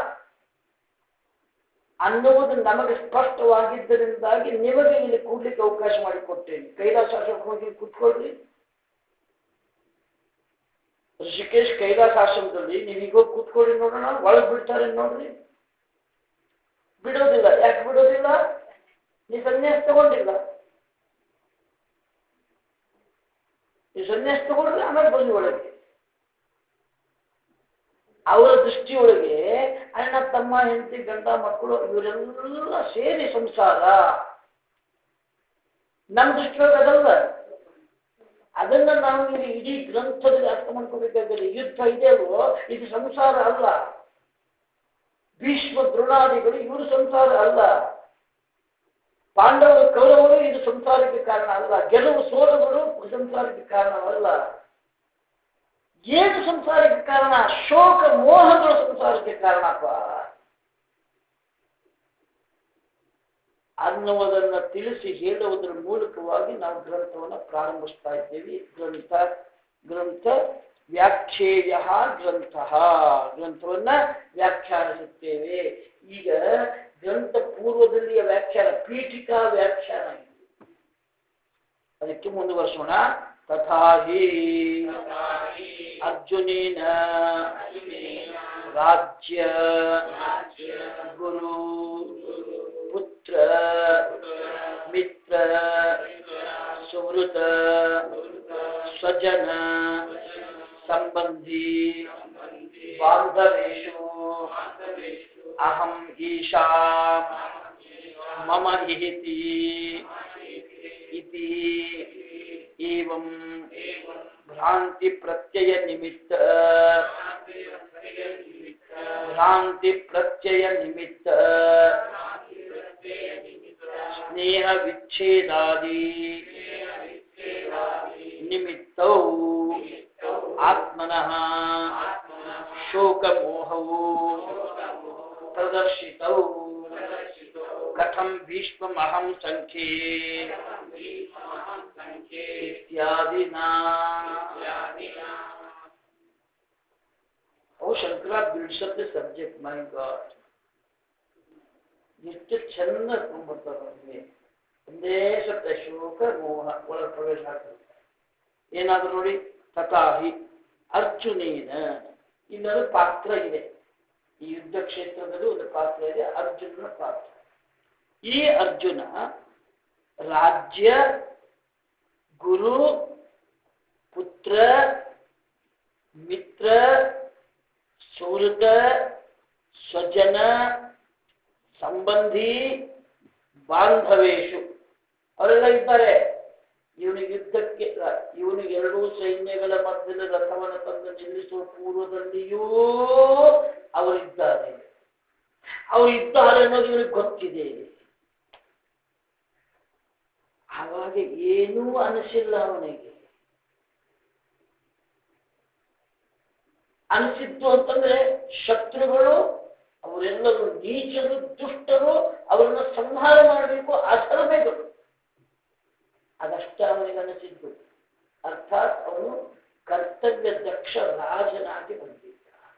ಅನ್ನುವುದು ನಮಗೆ ಸ್ಪಷ್ಟವಾಗಿದ್ದರಿಂದಾಗಿ ನಿಮಗೆ ಇಲ್ಲಿ ಕೂಡ್ಲಿಕ್ಕೆ ಅವಕಾಶ ಮಾಡಿಕೊಟ್ಟೇನೆ. ಕೈಲಾಸಾಶ್ರಮಕ್ಕೆ ಹೋಗಿ ಕೂತ್ಕೊಳ್ರಿ. ಋಷಿಕೇಶ್ ಕೈಲಾಸಾಶ್ರಮದಲ್ಲಿ ನೀವೀಗ ಹೋಗಿ ಕೂತ್ಕೊಳ್ಳಿ ನೋಡೋಣ. ಒಳಗೆ ಬಿಡ್ತಾರೆ ನೋಡ್ರಿ. ಬಿಡೋದಿಲ್ಲ. ಯಾಕೆ ಬಿಡೋದಿಲ್ಲ? ನೀ ಸನ್ಯಾಸ ತಗೊಂಡಿಲ್ಲ. ಈ ಸನ್ಯಾಸ ತಗೊಂಡ್ರೆ ಆಮೇಲೆ ಬನ್ನಿ ಒಳಗೆ. ಅವರ ದೃಷ್ಟಿಯೊಳಗೆ ಅಣ್ಣ ತಮ್ಮ ಹೆಂಡತಿ ಗಂಡ ಮಕ್ಕಳು ಇವರೆಲ್ಲ ಸೇರಿ ಸಂಸಾರ. ನಮ್ಮ ದೃಷ್ಟಿಯೊಳಗೆ ಅದಲ್ಲ. ಅದನ್ನ ನಾವು ಇಲ್ಲಿ ಇಡೀ ಗ್ರಂಥದಲ್ಲಿ ಅರ್ಥ ಮಾಡ್ಕೋಬೇಕಾಗಿದೆ. ಯುದ್ಧ ಇದೆಯಲ್ವೋ ಇದು ಸಂಸಾರ ಅಲ್ಲ. ಭೀಷ್ಮ ದ್ರೋಣಾದಿಗಳು ಇವರು ಸಂಸಾರ ಅಲ್ಲ. ಪಾಂಡವರು ಕೌರವರು ಇದು ಸಂಸಾರಕ್ಕೆ ಕಾರಣ ಅಲ್ಲ. ಗೆಲುವು ಸೋಲುಗಳು ಸಂಸಾರಕ್ಕೆ ಕಾರಣವಲ್ಲ. ಏನು ಸಂಸಾರಕ್ಕೆ ಕಾರಣ? ಶೋಕ ಮೋಹಗಳು ಸಂಸಾರಕ್ಕೆ ಕಾರಣಪ್ಪ ಅನ್ನುವುದನ್ನ ತಿಳಿಸಿ ಹೇಳುವುದರ ಮೂಲಕವಾಗಿ ನಾವು ಗ್ರಂಥವನ್ನು ಪ್ರಾರಂಭಿಸ್ತಾ ಇದ್ದೇವೆ. ಗ್ರಂಥ ವ್ಯಾಖ್ಯೇಯ ಗ್ರಂಥವನ್ನ ವ್ಯಾಖ್ಯಾನಿಸುತ್ತೇವೆ. ಈಗ ಗ್ರಂಥ ಪೂರ್ವದಲ್ಲಿಯ ವ್ಯಾಖ್ಯಾನ ಪೀಠಿಕಾ ವ್ಯಾಖ್ಯಾನ ಇದೆ. ಅದಕ್ಕೆ ಮುಂದುವರ್ಸೋಣ. ತಥಾಹಿ ಅರ್ಜುನೇನ ರಾಜ್ಯ ಗುರು ಪುತ್ರ ಮಿತ್ರ ಸುಹೃತ ಸ್ವಜನ ಸಂಬಂಧಿ ಬಾಂಧವೇಶು ಅಹಂ ಈಶಾ ಮಮ ಇತಿ ಇತಿ ಏವಂ ಭ್ರಾಂತಿ ಪ್ರತ್ಯಯ ನಿಮಿತ್ತ ಸ್ನೇಹ ವಿಚ್ಛೇದಾದಿ ನಿಮಿತ್ತೌ ಆತ್ಮನಃ ಶೋಕಮೋಹವು ಪ್ರದರ್ಶಿತೌ ಕಥಂ ಭೀಷ್ಮಮಹಂ ಸಂಖ್ಯೆ ಇತ್ಯಾದಿನಾ. ಓ Shankara builds up the subject. My god, ಎಷ್ಟು ಚೆಂದ ತುಂಬಿರ್ತಾರೆ ನಮಗೆ. ಒಂದೇ ಶಬ್ದ ಶೋಕ ಮೋಹ ಒಳ ಪ್ರವೇಶ ಆಗ್ತದೆ. ಏನಾದ್ರು ನೋಡಿ. ತಥಾಹಿ ಅರ್ಜುನೇನ, ಇನ್ನೊಂದು ಪಾತ್ರ ಇದೆ. ಈ ಯುದ್ಧ ಕ್ಷೇತ್ರದಲ್ಲಿ ಒಂದು ಪಾತ್ರ ಇದೆ, ಅರ್ಜುನನ ಪಾತ್ರ. ಈ ಅರ್ಜುನ ರಾಜ್ಯ ಗುರು ಪುತ್ರ ಮಿತ್ರ ಸುಹೃತ ಸ್ವಜನ ಸಂಬಂಧಿ ಬಾಂಧವೇಶು ಅವರೆಲ್ಲ ಇದ್ದಾರೆ. ಇವನಿಗೆ ಯುದ್ಧಕ್ಕೆ ಇವನಿಗೆ ಎರಡೂ ಸೈನ್ಯಗಳ ಮಧ್ಯದಲ್ಲಿ ರಥವನ್ನು ತಂದು ನಿಲ್ಲಿಸುವ ಪೂರ್ವದಲ್ಲಿಯೂ ಅವರಿದ್ದಾರೆ ಅನ್ನೋದು ಇವನಿಗೆ ಗೊತ್ತಿದೆ. ಹಾಗಾಗಿ ಏನೂ ಅನಿಸಿಲ್ಲ ಅವನಿಗೆ. ಅನಿಸಿತ್ತು ಅಂತಂದ್ರೆ ಶತ್ರುಗಳು ಅವರೆಲ್ಲರೂ ನೀಚರು ದುಷ್ಟರು, ಅವರನ್ನು ಸಂಹಾರ ಮಾಡಬೇಕು, ಅಧರ್ಮೆಗಳು. ಅದಷ್ಟ ಅವನಿಗೆ ಅನಿಸಿದ್ದು. ಅರ್ಥಾತ್ ಅವನು ಕರ್ತವ್ಯ ದಕ್ಷ ರಾಜನಾಗಿ ಬಂದಿದ್ದ.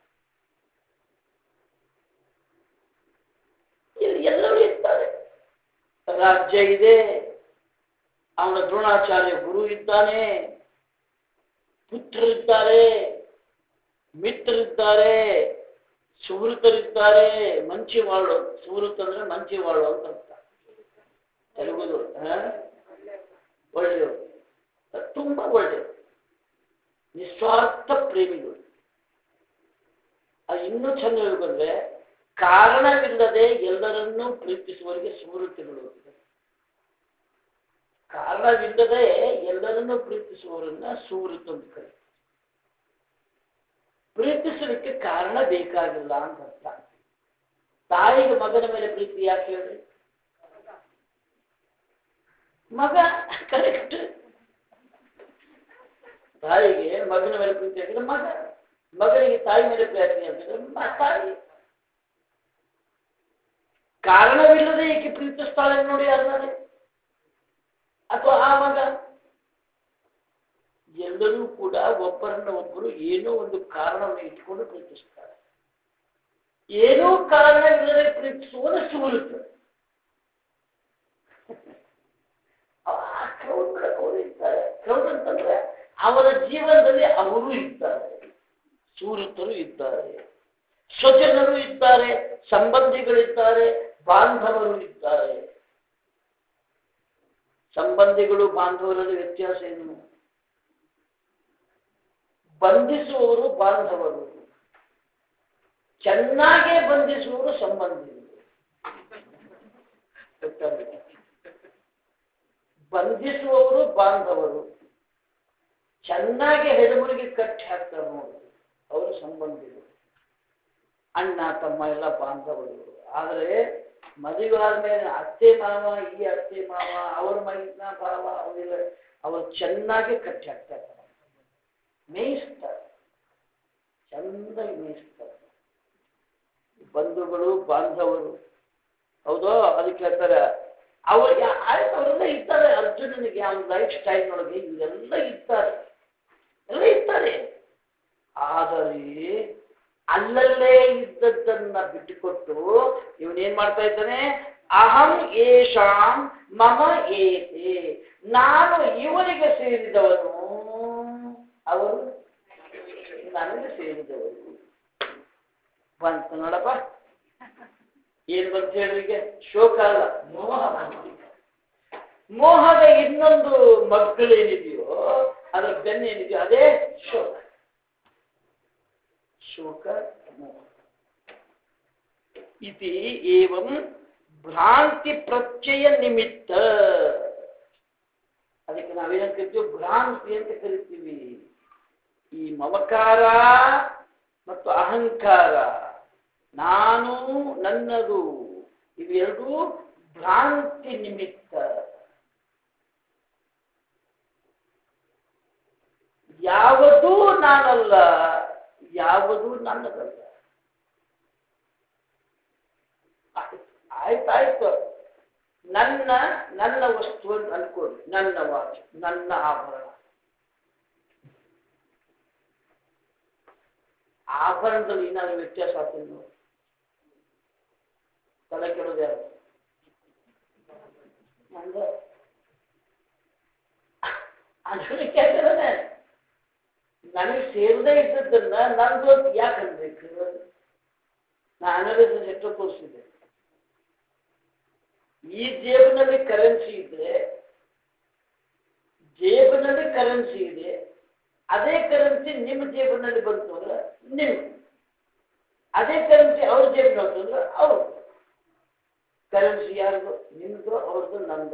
ಇಲ್ಲಿ ಎಲ್ಲರೂ ಇದ್ದಾರೆ. ರಾಜ್ಯ ಇದೆ, ಅವನ ದ್ರೋಣಾಚಾರ್ಯ ಗುರು ಇದ್ದಾನೆ, ಪುತ್ರರಿದ್ದಾರೆ, ಮಿತ್ರರಿದ್ದಾರೆ, ಸುಹೃತರಿದ್ದಾರೆ. ಮಂಚಿವಾಳು, ಸುಹೃತ್ ಅಂದ್ರೆ ಮಂಚಿವಾಳು ಅಂತ ಅರ್ಥ. ತೆಲುಗುದು ಒಳ್ಳೆಯವರು, ತುಂಬಾ ಒಳ್ಳೆಯವರು, ನಿಸ್ವಾರ್ಥ ಪ್ರೇಮಿಗಳು. ಅದು ಇನ್ನೂ ಚೆಂದ ಹೇಳ್ಕೊಂಡ್ರೆ ಕಾರಣವಿಲ್ಲದೆ ಎಲ್ಲರನ್ನೂ ಪ್ರೀತಿಸುವವರಿಗೆ ಸುಹೃತ್ತುಗಳು. ಕಾರಣವಿಲ್ಲದೆ ಎಲ್ಲರನ್ನೂ ಪ್ರೀತಿಸುವವರನ್ನ ಸುಹೃತ್ ಅಂತ ಕರೀತಾರೆ. ಪ್ರೀತಿಸಲಿಕ್ಕೆ ಕಾರಣ ಬೇಕಾಗಿಲ್ಲ ಅಂತ ಅರ್ಥ. ತಾಯಿಗೆ ಮಗನ ಮೇಲೆ ಪ್ರೀತಿ ಯಾಕೆ ಹೇಳ್ರಿ? ಮಗ ಕರೆಕ್ಟ್. ತಾಯಿಗೆ ಮಗನ ಮೇಲೆ ಪ್ರೀತಿ ಆಗಿದ್ರೆ ಮಗ, ಮಗನಿಗೆ ತಾಯಿ ಮೇಲೆ ಪ್ರೀತಿ ಆಗಿದ್ರೆ ತಾಯಿ. ಕಾರಣವಿಲ್ಲದೆ ಏಕೆ ಪ್ರೀತಿಸ್ತಾಳೆ ನೋಡಿ ಅಲ್ಲದೆ, ಅಥವಾ ಆ ಮಗ. ಎಲ್ಲರೂ ಕೂಡ ಒಬ್ಬರನ್ನ ಒಬ್ಬರು ಏನೋ ಒಂದು ಕಾರಣವನ್ನು ಇಟ್ಕೊಂಡು ಪ್ರೀತಿಸ್ತಾರೆ. ಏನೋ ಕಾರಣವಿಲ್ಲದೆ ಪ್ರೀತಿಸುವುದು ಸುಹೃತ್. ಕ್ರೌಡ್ ಇರ್ತಾರೆ. ಕ್ರೌಡ್ ಅಂತಂದ್ರೆ ಅವರ ಜೀವನದಲ್ಲಿ ಅವರು ಇದ್ದಾರೆ, ಸುಹೃತರು ಇದ್ದಾರೆ, ಸ್ವಜನರು ಇದ್ದಾರೆ, ಸಂಬಂಧಿಗಳಿದ್ದಾರೆ, ಬಾಂಧವರು ಇದ್ದಾರೆ. ಸಂಬಂಧಿಗಳು ಬಾಂಧವರಲ್ಲಿ ವ್ಯತ್ಯಾಸ ಏನು? ಬಂಧಿಸುವವರು ಬಾಂಧವರು, ಚೆನ್ನಾಗೇ ಬಂಧಿಸುವವರು ಸಂಬಂಧಿಗಳು. ಬಂಧಿಸುವವರು ಬಾಂಧವರು, ಚೆನ್ನಾಗಿ ಹೆಡಮುರಿಗೆ ಕಟ್ಟಿ ಹಾಕ್ತಾರೆ ನೋಡಿ, ಅವರು ಸಂಬಂಧಿಗಳು. ಅಣ್ಣ ತಮ್ಮ ಎಲ್ಲ ಬಾಂಧವರು. ಆದರೆ ಮದುವೆ ಆದ್ಮೇಲೆ ಅತ್ತೆ ಮಾವ, ಈ ಅತ್ತೆ ಮಾವ, ಅವ್ರ ಮೈನ ಭಾವ, ಅವರೆಲ್ಲ ಅವರು ಚೆನ್ನಾಗಿ ಕಟ್ಟಿ ಹಾಕ್ತಾರೆ, ಮೇಯಿಸ್ತಾರೆ, ಚಂದಾಗಿ ಮೇಯಿಸ್ತಾರೆ. ಬಂಧುಗಳು ಬಾಂಧವರು, ಹೌದೋ? ಅದಕ್ಕೆ ಹೇಳ್ತಾರೆ ಅವ್ರಿಗೆ ಆಯ್ತು, ಅವರೆಲ್ಲ ಇದ್ದಾರೆ. ಅರ್ಜುನನಿಗೆ ಅವ್ನ ಲೈಫ್ ಸ್ಟೈಲ್ನೊಳಗೆ ಇವರೆಲ್ಲ ಇರ್ತಾರೆ, ಎಲ್ಲ ಇರ್ತಾರೆ. ಆದರೆ ಅಲ್ಲಲ್ಲೇ ಇದ್ದದ್ದನ್ನ ಬಿಟ್ಟುಕೊಟ್ಟು ಇವನೇನ್ ಮಾಡ್ತಾ ಇದ್ದಾನೆ? ಅಹಂ ಏಷಾಂ ಮಮ ಏತೆ, ನಾನು ಇವರಿಗೆ ಸೇರಿದವನು, ಅವರು ನನಗೆ ಸೇರಿದವರು. ಬಂತು ನೋಡಪ್ಪ, ಏನ್ ಬಂತು ಹೇಳ್ರಿಗೆ? ಶೋಕ ಅಲ್ಲ, ಮೋಹ. ಮೋಹದ ಇನ್ನೊಂದು ಮಕ್ಕಳೇನಿದೆಯೋ, ಅದರ ಬೆನ್ನೇನಿದೆಯೋ ಅದೇ ಶೋಕ. ಶೋಕ ಮೋಹ ಇತಿ ಏವಂ ಭ್ರಾಂತಿ ಪ್ರತ್ಯಯ ನಿಮಿತ್ತ. ಅದಕ್ಕೆ ನಾವೇನಂತ ಕರಿತೀವಿ? ಭ್ರಾಂತಿ ಅಂತ ಕರಿತೀವಿ. ಈ ಮಮಕಾರ ಮತ್ತು ಅಹಂಕಾರ, ನಾನು ನನ್ನದು, ಇವೆರಡೂ ಭ್ರಾಂತಿ ನಿಮಿತ್ತ. ಯಾವುದೂ ನಾನಲ್ಲ, ಯಾವುದೂ ನನ್ನದಲ್ಲ. ಆಯ್ತಾಯ್ತು, ನನ್ನ ವಸ್ತು ಅಂತ ಅನ್ಕೊಳ್ಳಿ, ನನ್ನ ವಾಚ್, ನನ್ನ ಆಭರಣ. ಆಭರಣದಲ್ಲಿ ಏನಾದ್ರು ವ್ಯತ್ಯಾಸ ಆಗ್ತದೆ? ತಲೆ ಕೆಡೋದು ಯಾರು? ಅದಕ್ಕೆ ನನಗೆ ಸೇರದೇ ಇದ್ದದ್ದನ್ನ ನಂದು ಅಂತ ಯಾಕೆ ಅನ್ಬೇಕು? ನಾನು ಎಷ್ಟೋ ತೋರಿಸಿದ್ದೆ. ಈ ಜೇಬಿನಲ್ಲಿ ಕರೆನ್ಸಿ ಇದ್ರೆ, ಜೇಬಿನಲ್ಲಿ ಕರೆನ್ಸಿ ಇದೆ, ಅದೇ ಕರೆನ್ಸಿ ನಿಮ್ಮ ಜೇಬಿನಲ್ಲಿ ಬಂತು ಅಂದ್ರೆ ನಿಮ್, ಅದೇ ಕರೆನ್ಸಿ ಅವ್ರ ಜೇಬಿನ ಅಂದ್ರೆ ಅವ್ರು. ಕರೆನ್ಸಿ ಯಾರ್ದು? ನಿಮ್ದು, ಅವ್ರದ್ದು, ನಂದು.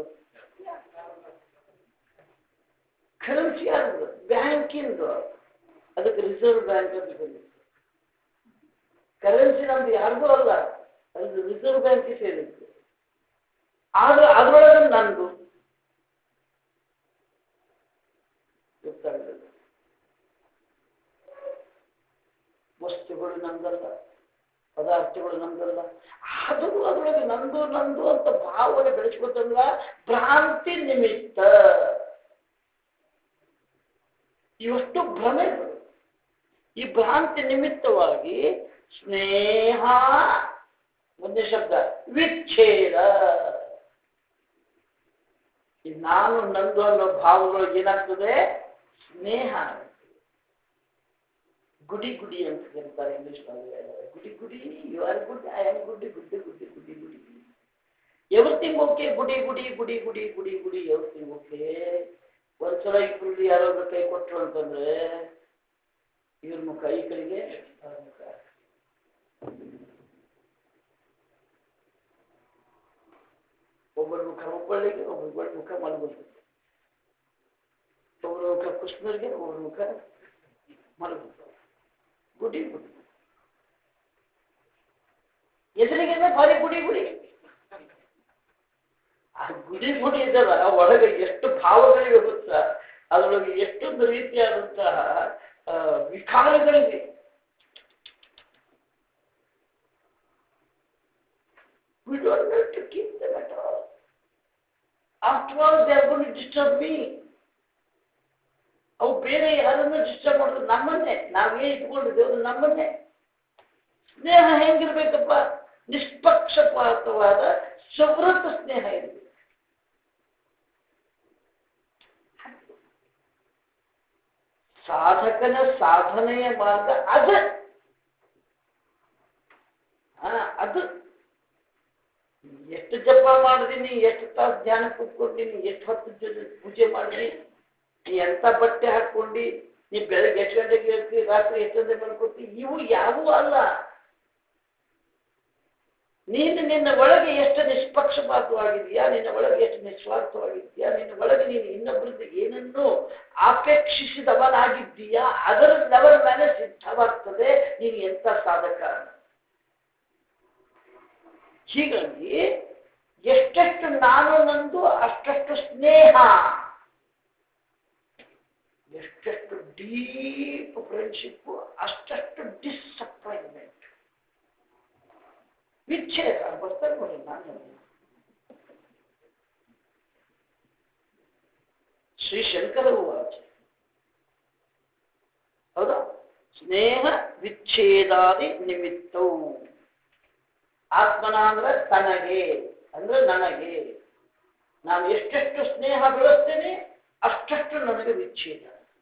ಕರೆನ್ಸಿ ಯಾರ್ದು? ಬ್ಯಾಂಕಿಂದು. ಅದಕ್ಕೆ ರಿಸರ್ವ್ ಬ್ಯಾಂಕ್ ಅಂತ ಬಂದಿದೆ. ಕರೆನ್ಸಿ ನಮ್ದು ಯಾರ್ದು ಅಲ್ಲ, ಅದು ರಿಸರ್ವ್ ಬ್ಯಾಂಕ್ ಸೇರಿತ್ತು. ಆದ್ರೆ ಅದರೊಳಗೆ ನಂದು ಗೊತ್ತಾಗಲಿಲ್ಲ. ವಸ್ತುಗಳು ನಮ್ದಲ್ಲ, ಪದಾರ್ಥಗಳು ನಮ್ದಲ್ಲ, ಆದರೂ ಅದರೊಳಗೆ ನಂದು ನಂದು ಅಂತ ಭಾವನೆ ಬೆಳೆಸ್ಕೊತಂದ್ರ ಭ್ರಾಂತಿ ನಿಮಿತ್ತ. ಇವಷ್ಟು ಭ್ರಮೆಗಳು. ಈ ಭ್ರಾಂತಿ ನಿಮಿತ್ತವಾಗಿ ಸ್ನೇಹ ಒಂದೇ ಶಬ್ದ, ವಿಚ್ಛೇದ. ಈ ನಾನು ನಂದು ಅನ್ನೋ ಭಾವಗಳಿಗೆ ಏನಾಗ್ತದೆ? ಸ್ನೇಹ. ಗುಡಿ ಗುಡಿ ಅಂತ ಕರೀತಾರೆ ಇಂಗ್ಲಿಷ್ ನಲ್ಲಿ. Goody goody, you are good, I am good, goody goody goody goody. Everything okay, ಗುಡಿ ಗುಡಿ ಗುಡಿ ಗುಡಿ ಗುಡಿ ಗುಡಿ, ಎವ್ರಿಥಿಂಗ್ ಓಕೆ. ಒಂದ್ಸಲ ಇಬ್ಬರು ಯಾರೋ ಕೈ ಕೊಟ್ಟರು ಅಂತಂದ್ರೆ ಇವ್ರ ಮುಖ ಈ ಕಡೆಗೆ, ಅವ್ರ ಮುಖ. ಒಬ್ಬರ ಮುಖ ಒಬ್ಬಳಿಗೆ, ಒಬ್ಬರ ಮುಖ ಮಲಗುತ್ತೆ. ಒಬ್ಬರ ಮುಖ ಕೃಷ್ಣರಿಗೆ, ಒಬ್ಬರ ಮುಖ ಮಲಗುತ್ತೆ. ಗುಡಿ ಗುಡಿ ಎದುರಿಗೆಲ್ಲ ಭಾರಿ ಗುಡಿ ಗುಡಿ. ಆ ಗುಡಿ ಗುಡಿ ಇದಲ್ಲ, ಒಳಗೆ ಎಷ್ಟು ಭಾವಗಳಿಗೆ ಗೊತ್ತಾ? ಅದರೊಳಗೆ ಎಷ್ಟೊಂದು ರೀತಿಯಾದಂತಹ ವಿಕಾರಗಳಿವೆ. We don't have to keep them at all. After all, they are going to disturb me. ಅವು ಬೇರೆ ಯಾರನ್ನು ಡಿಸ್ಟರ್ಬ್ ಮಾಡೋದು ನಮ್ಮನ್ನೇ. ನಾವೇ ಇಟ್ಕೊಂಡಿದ್ದೇವೆ ನಮ್ಮನ್ನೇ. ಸ್ನೇಹ ಹೆಂಗಿರ್ಬೇಕಪ್ಪ? ನಿಷ್ಪಕ್ಷಪಾತವಾದ ಸವೃತ ಸ್ನೇಹ ಇರಬೇಕು. ಸಾಧಕನ ಸಾಧನೆಯ ಮಾರ್ಗ ಅದು. ಅದು ಎಷ್ಟು ಜಪ ಮಾಡಿದೀನಿ, ಎಷ್ಟು ತಾಸು ಧ್ಯಾನ ಕೂತ್ಕೊಂಡಿನಿ, ಎಷ್ಟು ಹೊತ್ತು ಪೂಜೆ ಮಾಡಿದೀನಿ, ನೀ ಎಂತ ಬಟ್ಟೆ ಹಾಕೊಂಡು, ನೀ ಬೆಳಗ್ಗೆ ಎಷ್ಟು ಗಂಟೆಗೆ ಇರ್ತೀವಿ, ರಾತ್ರಿ ಎಷ್ಟು ಗಂಟೆಗೆ ಮಲ್ಕೊತಿ, ಇವು ಯಾವೂ ಅಲ್ಲ. ನೀನು ನಿನ್ನ ಒಳಗೆ ಎಷ್ಟು ನಿಷ್ಪಕ್ಷಪಾತವಾಗಿದೆಯಾ, ನಿನ್ನ ಒಳಗೆ ಎಷ್ಟು ನಿಸ್ವಾರ್ಥವಾಗಿದೆಯಾ, ನಿನ್ನ ಒಳಗೆ ನೀನು ಇನ್ನೊಬ್ಬರಿಗೆ ಏನನ್ನೂ ಅಪೇಕ್ಷಿಸಿದವನಾಗಿದ್ದೀಯಾ, ಅದರ ಲೆವೆಲ್ ಮೇಲೆ ಸಿದ್ಧವಾಗ್ತದೆ ನೀನು ಎಂಥ ಸಾಧಕ. ಹೀಗಾಗಿ ಎಷ್ಟೆಷ್ಟು ನಾನು ನಂದು ಅಷ್ಟಷ್ಟು ಸ್ನೇಹ, ಎಷ್ಟೆಷ್ಟು ಡೀಪ್ ಫ್ರೆಂಡ್ಶಿಪ್ ಅಷ್ಟಷ್ಟು ಡಿಸಪಾಯಿಂಟ್ಮೆಂಟ್, ವಿಚ್ಛೇದ ಬರ್ತಾರೆ ನೋಡಿ. ನಾನು ಶ್ರೀ ಶಂಕರವು ವಾಚ ಹೌದಾ, ಸ್ನೇಹ ವಿಚ್ಛೇದಾದಿ ನಿಮಿತ್ತವು. ಆತ್ಮನ ಅಂದ್ರೆ ತನಗೆ, ಅಂದ್ರೆ ನನಗೆ. ನಾನು ಎಷ್ಟೆಷ್ಟು ಸ್ನೇಹ ಬೆಳೆಸ್ತೇನೆ ಅಷ್ಟಷ್ಟು ನನಗೆ ವಿಚ್ಛೇದ.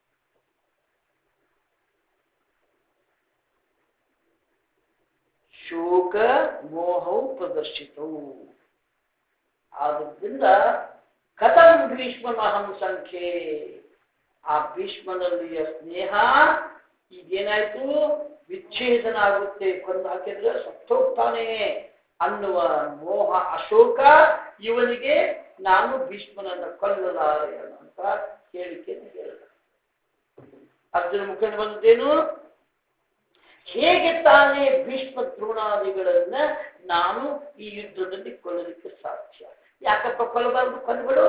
ಶೋಕ ಮೋಹವು ಪ್ರದರ್ಶಿತವು. ಆದ್ರಿಂದ ಕಥಂ ಭೀಷ್ಮನಹಂ ಸಂಖ್ಯೆ, ಆ ಭೀಷ್ಮನಲ್ಲಿಯ ಸ್ನೇಹ ಈಗೇನಾಯ್ತು, ವಿಚ್ಛೇದನ ಆಗುತ್ತೆ, ಕೊಂದು ಹಾಕಿದ್ರೆ ಸತ್ತೋಗ್ತಾನೆ ಅನ್ನುವ ಮೋಹ ಅಶೋಕ ಇವನಿಗೆ ನಾನು ಭೀಷ್ಮನನ್ನು ಕೊಲ್ಲಲಾರೆ ಅಂತ ಹೇಳಿಕೆಯನ್ನು ಹೇಳಿದ. ಅರ್ಜುನ ಮುಖಂಡ ಬಂದದ್ದೇನು, ಹೇಗೆ ತಾನೇ ಭೀಷ್ಮ ದ್ರೋಣಾದಿಗಳನ್ನ ನಾನು ಈ ಯುದ್ಧದಲ್ಲಿ ಕೊಲ್ಲಲಿಕ್ಕೆ ಸಾಧ್ಯ? ಯಾಕಪ್ಪ ಕೊಲ್ಲಬಾರದು, ಕೊಂದ್ಬಿಡು.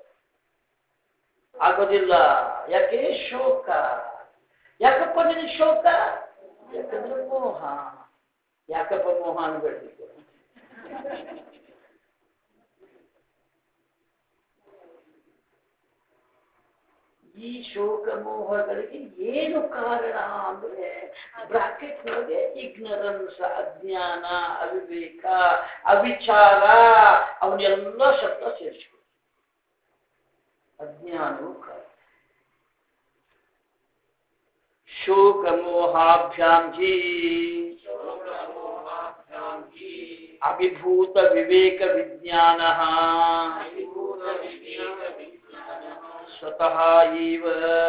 ಆಗೋದಿಲ್ಲ. ಯಾಕೆ? ಶೋಕ. ಯಾಕಪ್ಪ ನಿನ್ನ ಶೋಕ? ಯಾಕಂದ್ರೆ ಮೋಹ. ಯಾಕಪ್ಪ ಮೋಹ ಅನ್ಬೇಡ್ಬೇಕು. ಈ ಶೋಕ ಮೋಹಗಳಿಗೆ ಏನು ಕಾರಣ ಅಂದ್ರೆ ಬ್ರಾಕೆಟ್ ಒಳಗೆ ಇಗ್ನರೆನ್ಸ್, ಅಜ್ಞಾನ, ಅವಿವೇಕ, ಅವಿಚಾರ, ಅವನ್ನೆಲ್ಲ ಶಬ್ದ ಸೇರಿಸ್ಕೊ. ಅಜ್ಞಾನವು ಕಾರಣ. ಶೋಕ ಮೋಹಾಭ್ಯಾಂ ಹಿ ಅವಿಭೂತ ವಿವೇಕ ವಿಜ್ಞಾನ ಸ್ವತಃ ಇವ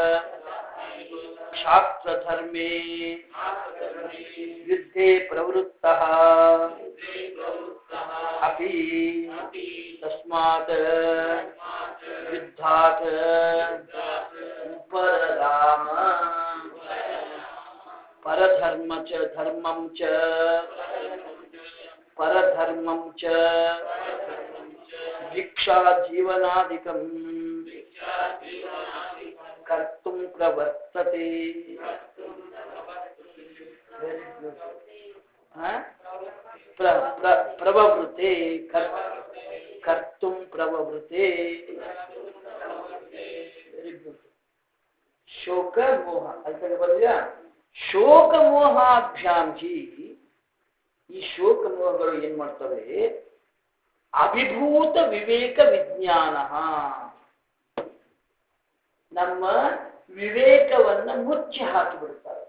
ಕ್ಷಾತ್ರಧರ್ಮೇ ಯುದ್ಧೇ ಪ್ರವೃತ್ತಃ ಅಪಿ ತಸ್ಮಾತ್ ಯುದ್ಧಾತ್ ಉಪರರಾಮ ಪರಧರ್ಮ ಚ ಧರ್ಮಂ ಚ ಪರಧರ್ಮಂ ಚ ಭಿಕ್ಷಾ ಜೀವನಾದಿಕಂ ಕರ್ತುಂ ಪ್ರವರ್ತತೆ. ಪ್ರವೃತೆ ಕರ್ತುಂ ಪ್ರವೃತೆ. Very good. ಶೋಕ ಮೋಹ ಅಲ್ಲಿ ಬಂದ್ಯಾ? ಶೋಕ ಮೋಹಾಭ್ಯಾಂ ಹಿ, ಈ ಶೋಕ ಮೋಹಗಳು ಏನ್ ಮಾಡ್ತವೆ? ಅವಿಭೂತ ವಿವೇಕ ವಿಜ್ಞಾನ, ನಮ್ಮ ವಿವೇಕವನ್ನ ಮುಚ್ಚಿ ಹಾಕಿಬಿಡ್ತಾರೆ.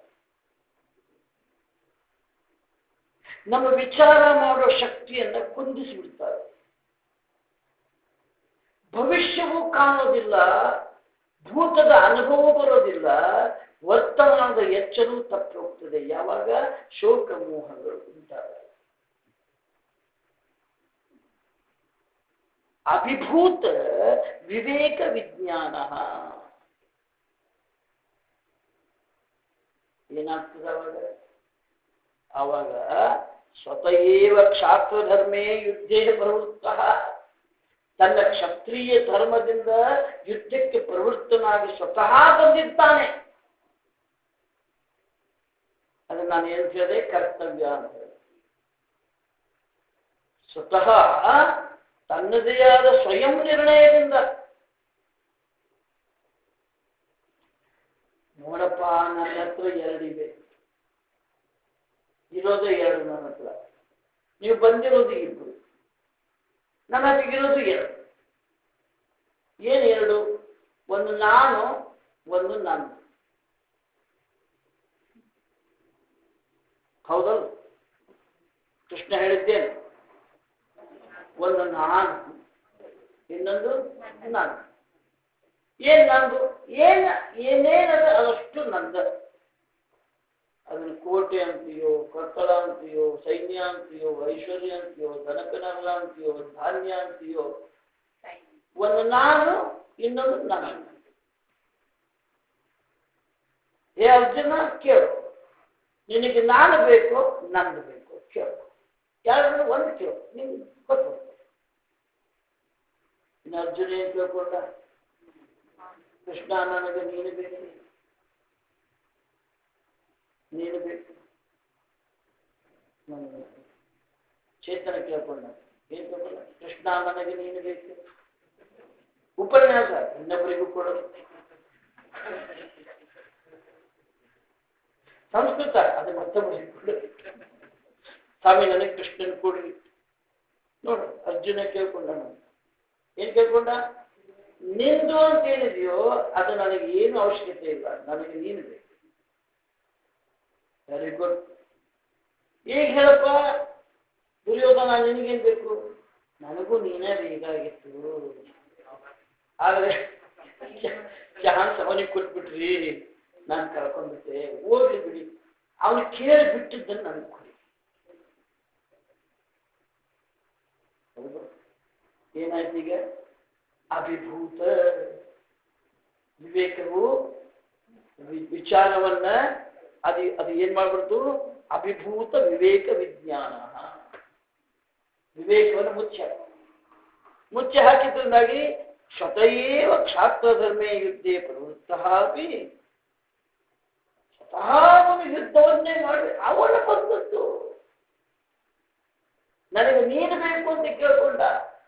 ನಮ್ಮ ವಿಚಾರ ಮಾಡೋ ಶಕ್ತಿಯನ್ನ ಕುಂದಿಸಿಬಿಡ್ತಾರೆ. ಭವಿಷ್ಯವೂ ಕಾಣೋದಿಲ್ಲ, ಭೂತದ ಅನುಭವ ಬರೋದಿಲ್ಲ, ವರ್ತಮಾನದ ಎಚ್ಚರೂ ತಪ್ಪಿ ಹೋಗ್ತದೆ. ಯಾವಾಗ ಶೋಕ ಮೋಹಗಳು ಉಂಟಾಗ. ಅವಿಭೂತ ವಿವೇಕ ವಿಜ್ಞಾನ ಏನಾಗ್ತದೆ ಅವಾಗ? ಅವಾಗ ಸ್ವತಃ ಕ್ಷಾತ್ರಧರ್ಮೇ ಯುದ್ಧೇ ಪ್ರವೃತ್ತಃ, ತನ್ನ ಕ್ಷತ್ರಿಯ ಧರ್ಮದಿಂದ ಯುದ್ಧಕ್ಕೆ ಪ್ರವೃತ್ತನಾಗಿ ಸ್ವತಃ ಬಂದಿದ್ದಾನೆ. ಅದನ್ನ ನಾನು ಏನು ಹೇಳಿದೆ? ಕರ್ತವ್ಯ ಅಂತ ಹೇಳಿ. ಸ್ವತಃ ತನ್ನದೇ ಆದ ಸ್ವಯಂ ನಿರ್ಣಯದಿಂದ, ನೋಡಪ್ಪ ನನ್ನ ಹತ್ರ ಎರಡಿವೆ, ಇರೋದು ಎರಡು ನನ್ನ ಹತ್ರ, ನೀವು ಬಂದಿರೋದು ಇಬ್ಬರು, ನನ್ನ ಹತ್ತಿಗಿರೋದು ಎರಡು. ಏನು ಎರಡು? ಒಂದು ನಾನು, ಒಂದು ನಾನು. ಹೌದಲ್ಲ? ಕೃಷ್ಣ ಹೇಳಿದ್ದೇನೆ, ಒಂದು ನಾನು, ಇನ್ನೊಂದು ನಾನು. ಏನ್ ನಂದು? ಏನೇನದ ಅದಷ್ಟು ನಂದ. ಅದನ್ನು ಕೋಟೆ ಅಂತೀಯೋ, ಕಟ್ಟಡ ಅಂತೀಯೋ, ಸೈನ್ಯ ಅಂತೀಯೋ, ಐಶ್ವರ್ಯ ಅಂತೀಯೋ, ದನಕನಲ್ಲ ಅಂತೀಯೋ, ಧಾನ್ಯ ಅಂತೀಯೋ, ಒಂದು ನಾನು, ಇನ್ನೊಂದು ನಾನು. ಹೇ ಅರ್ಜುನ ಕೇಳು, ನಿನಗೆ ನಾನು ಬೇಕು, ನಂದು ಬೇಕು, ಕೇಳು. ಯಾರು ಒಂದು ಕೇಳು, ನಿಮ್ಗೆ ಗೊತ್ತು. ಇನ್ನು ಅರ್ಜುನ ಏನ್ ಕೇಳ್ಕೊಂಡ? ಕೃಷ್ಣ ನನಗೆ ನೀನು ಬೇಕು, ನೀನು ಬೇಕು. ಚೇತನ ಕೇಳ್ಕೊಂಡ, ಏನ್ ಕೇಳ್ಕೊಂಡ? ಕೃಷ್ಣ ನನಗೆ ನೀನು ಬೇಕು. ಉಪನ್ಯಾಸ ಇನ್ನೊಬ್ಬರಿಗೂ ಕೊಡೋದು. ಸಂಸ್ಕೃತ ಅದು ಮತ್ತೊಬ್ಬರಿಗೆ ಕೊಡೋದು. ಸ್ವಾಮಿ ನನಗೆ ಕೃಷ್ಣನ್ ಕೊಡ್ರಿ. ನೋಡು ಅರ್ಜುನ ಕೇಳ್ಕೊಂಡ, ಏನ್ ಕೇಳ್ಕೊಂಡ? ನಿಂದು ಅಂತ ಏನಿದೆಯೋ ಅದು ನನಗೆ ಏನು ಅವಶ್ಯಕತೆ ಇಲ್ಲ, ನನಗೆ ನೀನು ಬೇಕು. Very good. ಈಗ ಹೇಳಪ್ಪ ದುರ್ಯೋಧನ, ನಿನಗೇನ್ ಬೇಕು? ನನಗೂ ನೀನೇ ಬೇಕಾಗಿತ್ತು, ಆದ್ರೆ ಚಾನ್ಸ್ ಅವನಿಗೆ ಕೊಟ್ಬಿಟ್ರಿ, ನಾನು ಕಳ್ಕೊಂಡ್ಬಿಟ್ಟೆ. ಹೋಗ್ಲಿ ಬಿಡಿ, ಅವನು ಕೇಳಿ ಬಿಟ್ಟಿದ್ದನ್ನು ನನಗೆ ಕೊಡಿ. ಏನಾಯ್ತು ಈಗ? ಅಭಿಭೂತ ವಿವೇಕವು ವಿಚಾರವನ್ನ ಅದು ಏನ್ ಮಾಡ್ಬಿಡ್ತು? ಅಭಿಭೂತ ವಿವೇಕ ವಿಜ್ಞಾನ. ವಿವೇಕವನ್ನು ಮುಚ್ಚ ಹಾಕಿದ್ರಿಂದಾಗಿ ಸ್ವತಃ ಕ್ಷಾತ್ರಧರ್ಮೇ ಯುದ್ಧೇ ಪ್ರವೃತ್ತಃ ಅಪಿ, ಸ್ವತಃ ಅವನು ಯುದ್ಧವನ್ನೇ ಮಾಡಿ ಅವನ ಬಂದದ್ದು. ನನಗೆ ನೀನು ಬೇಕು ಅಂತ ಕೇಳ್ಕೊಂಡ.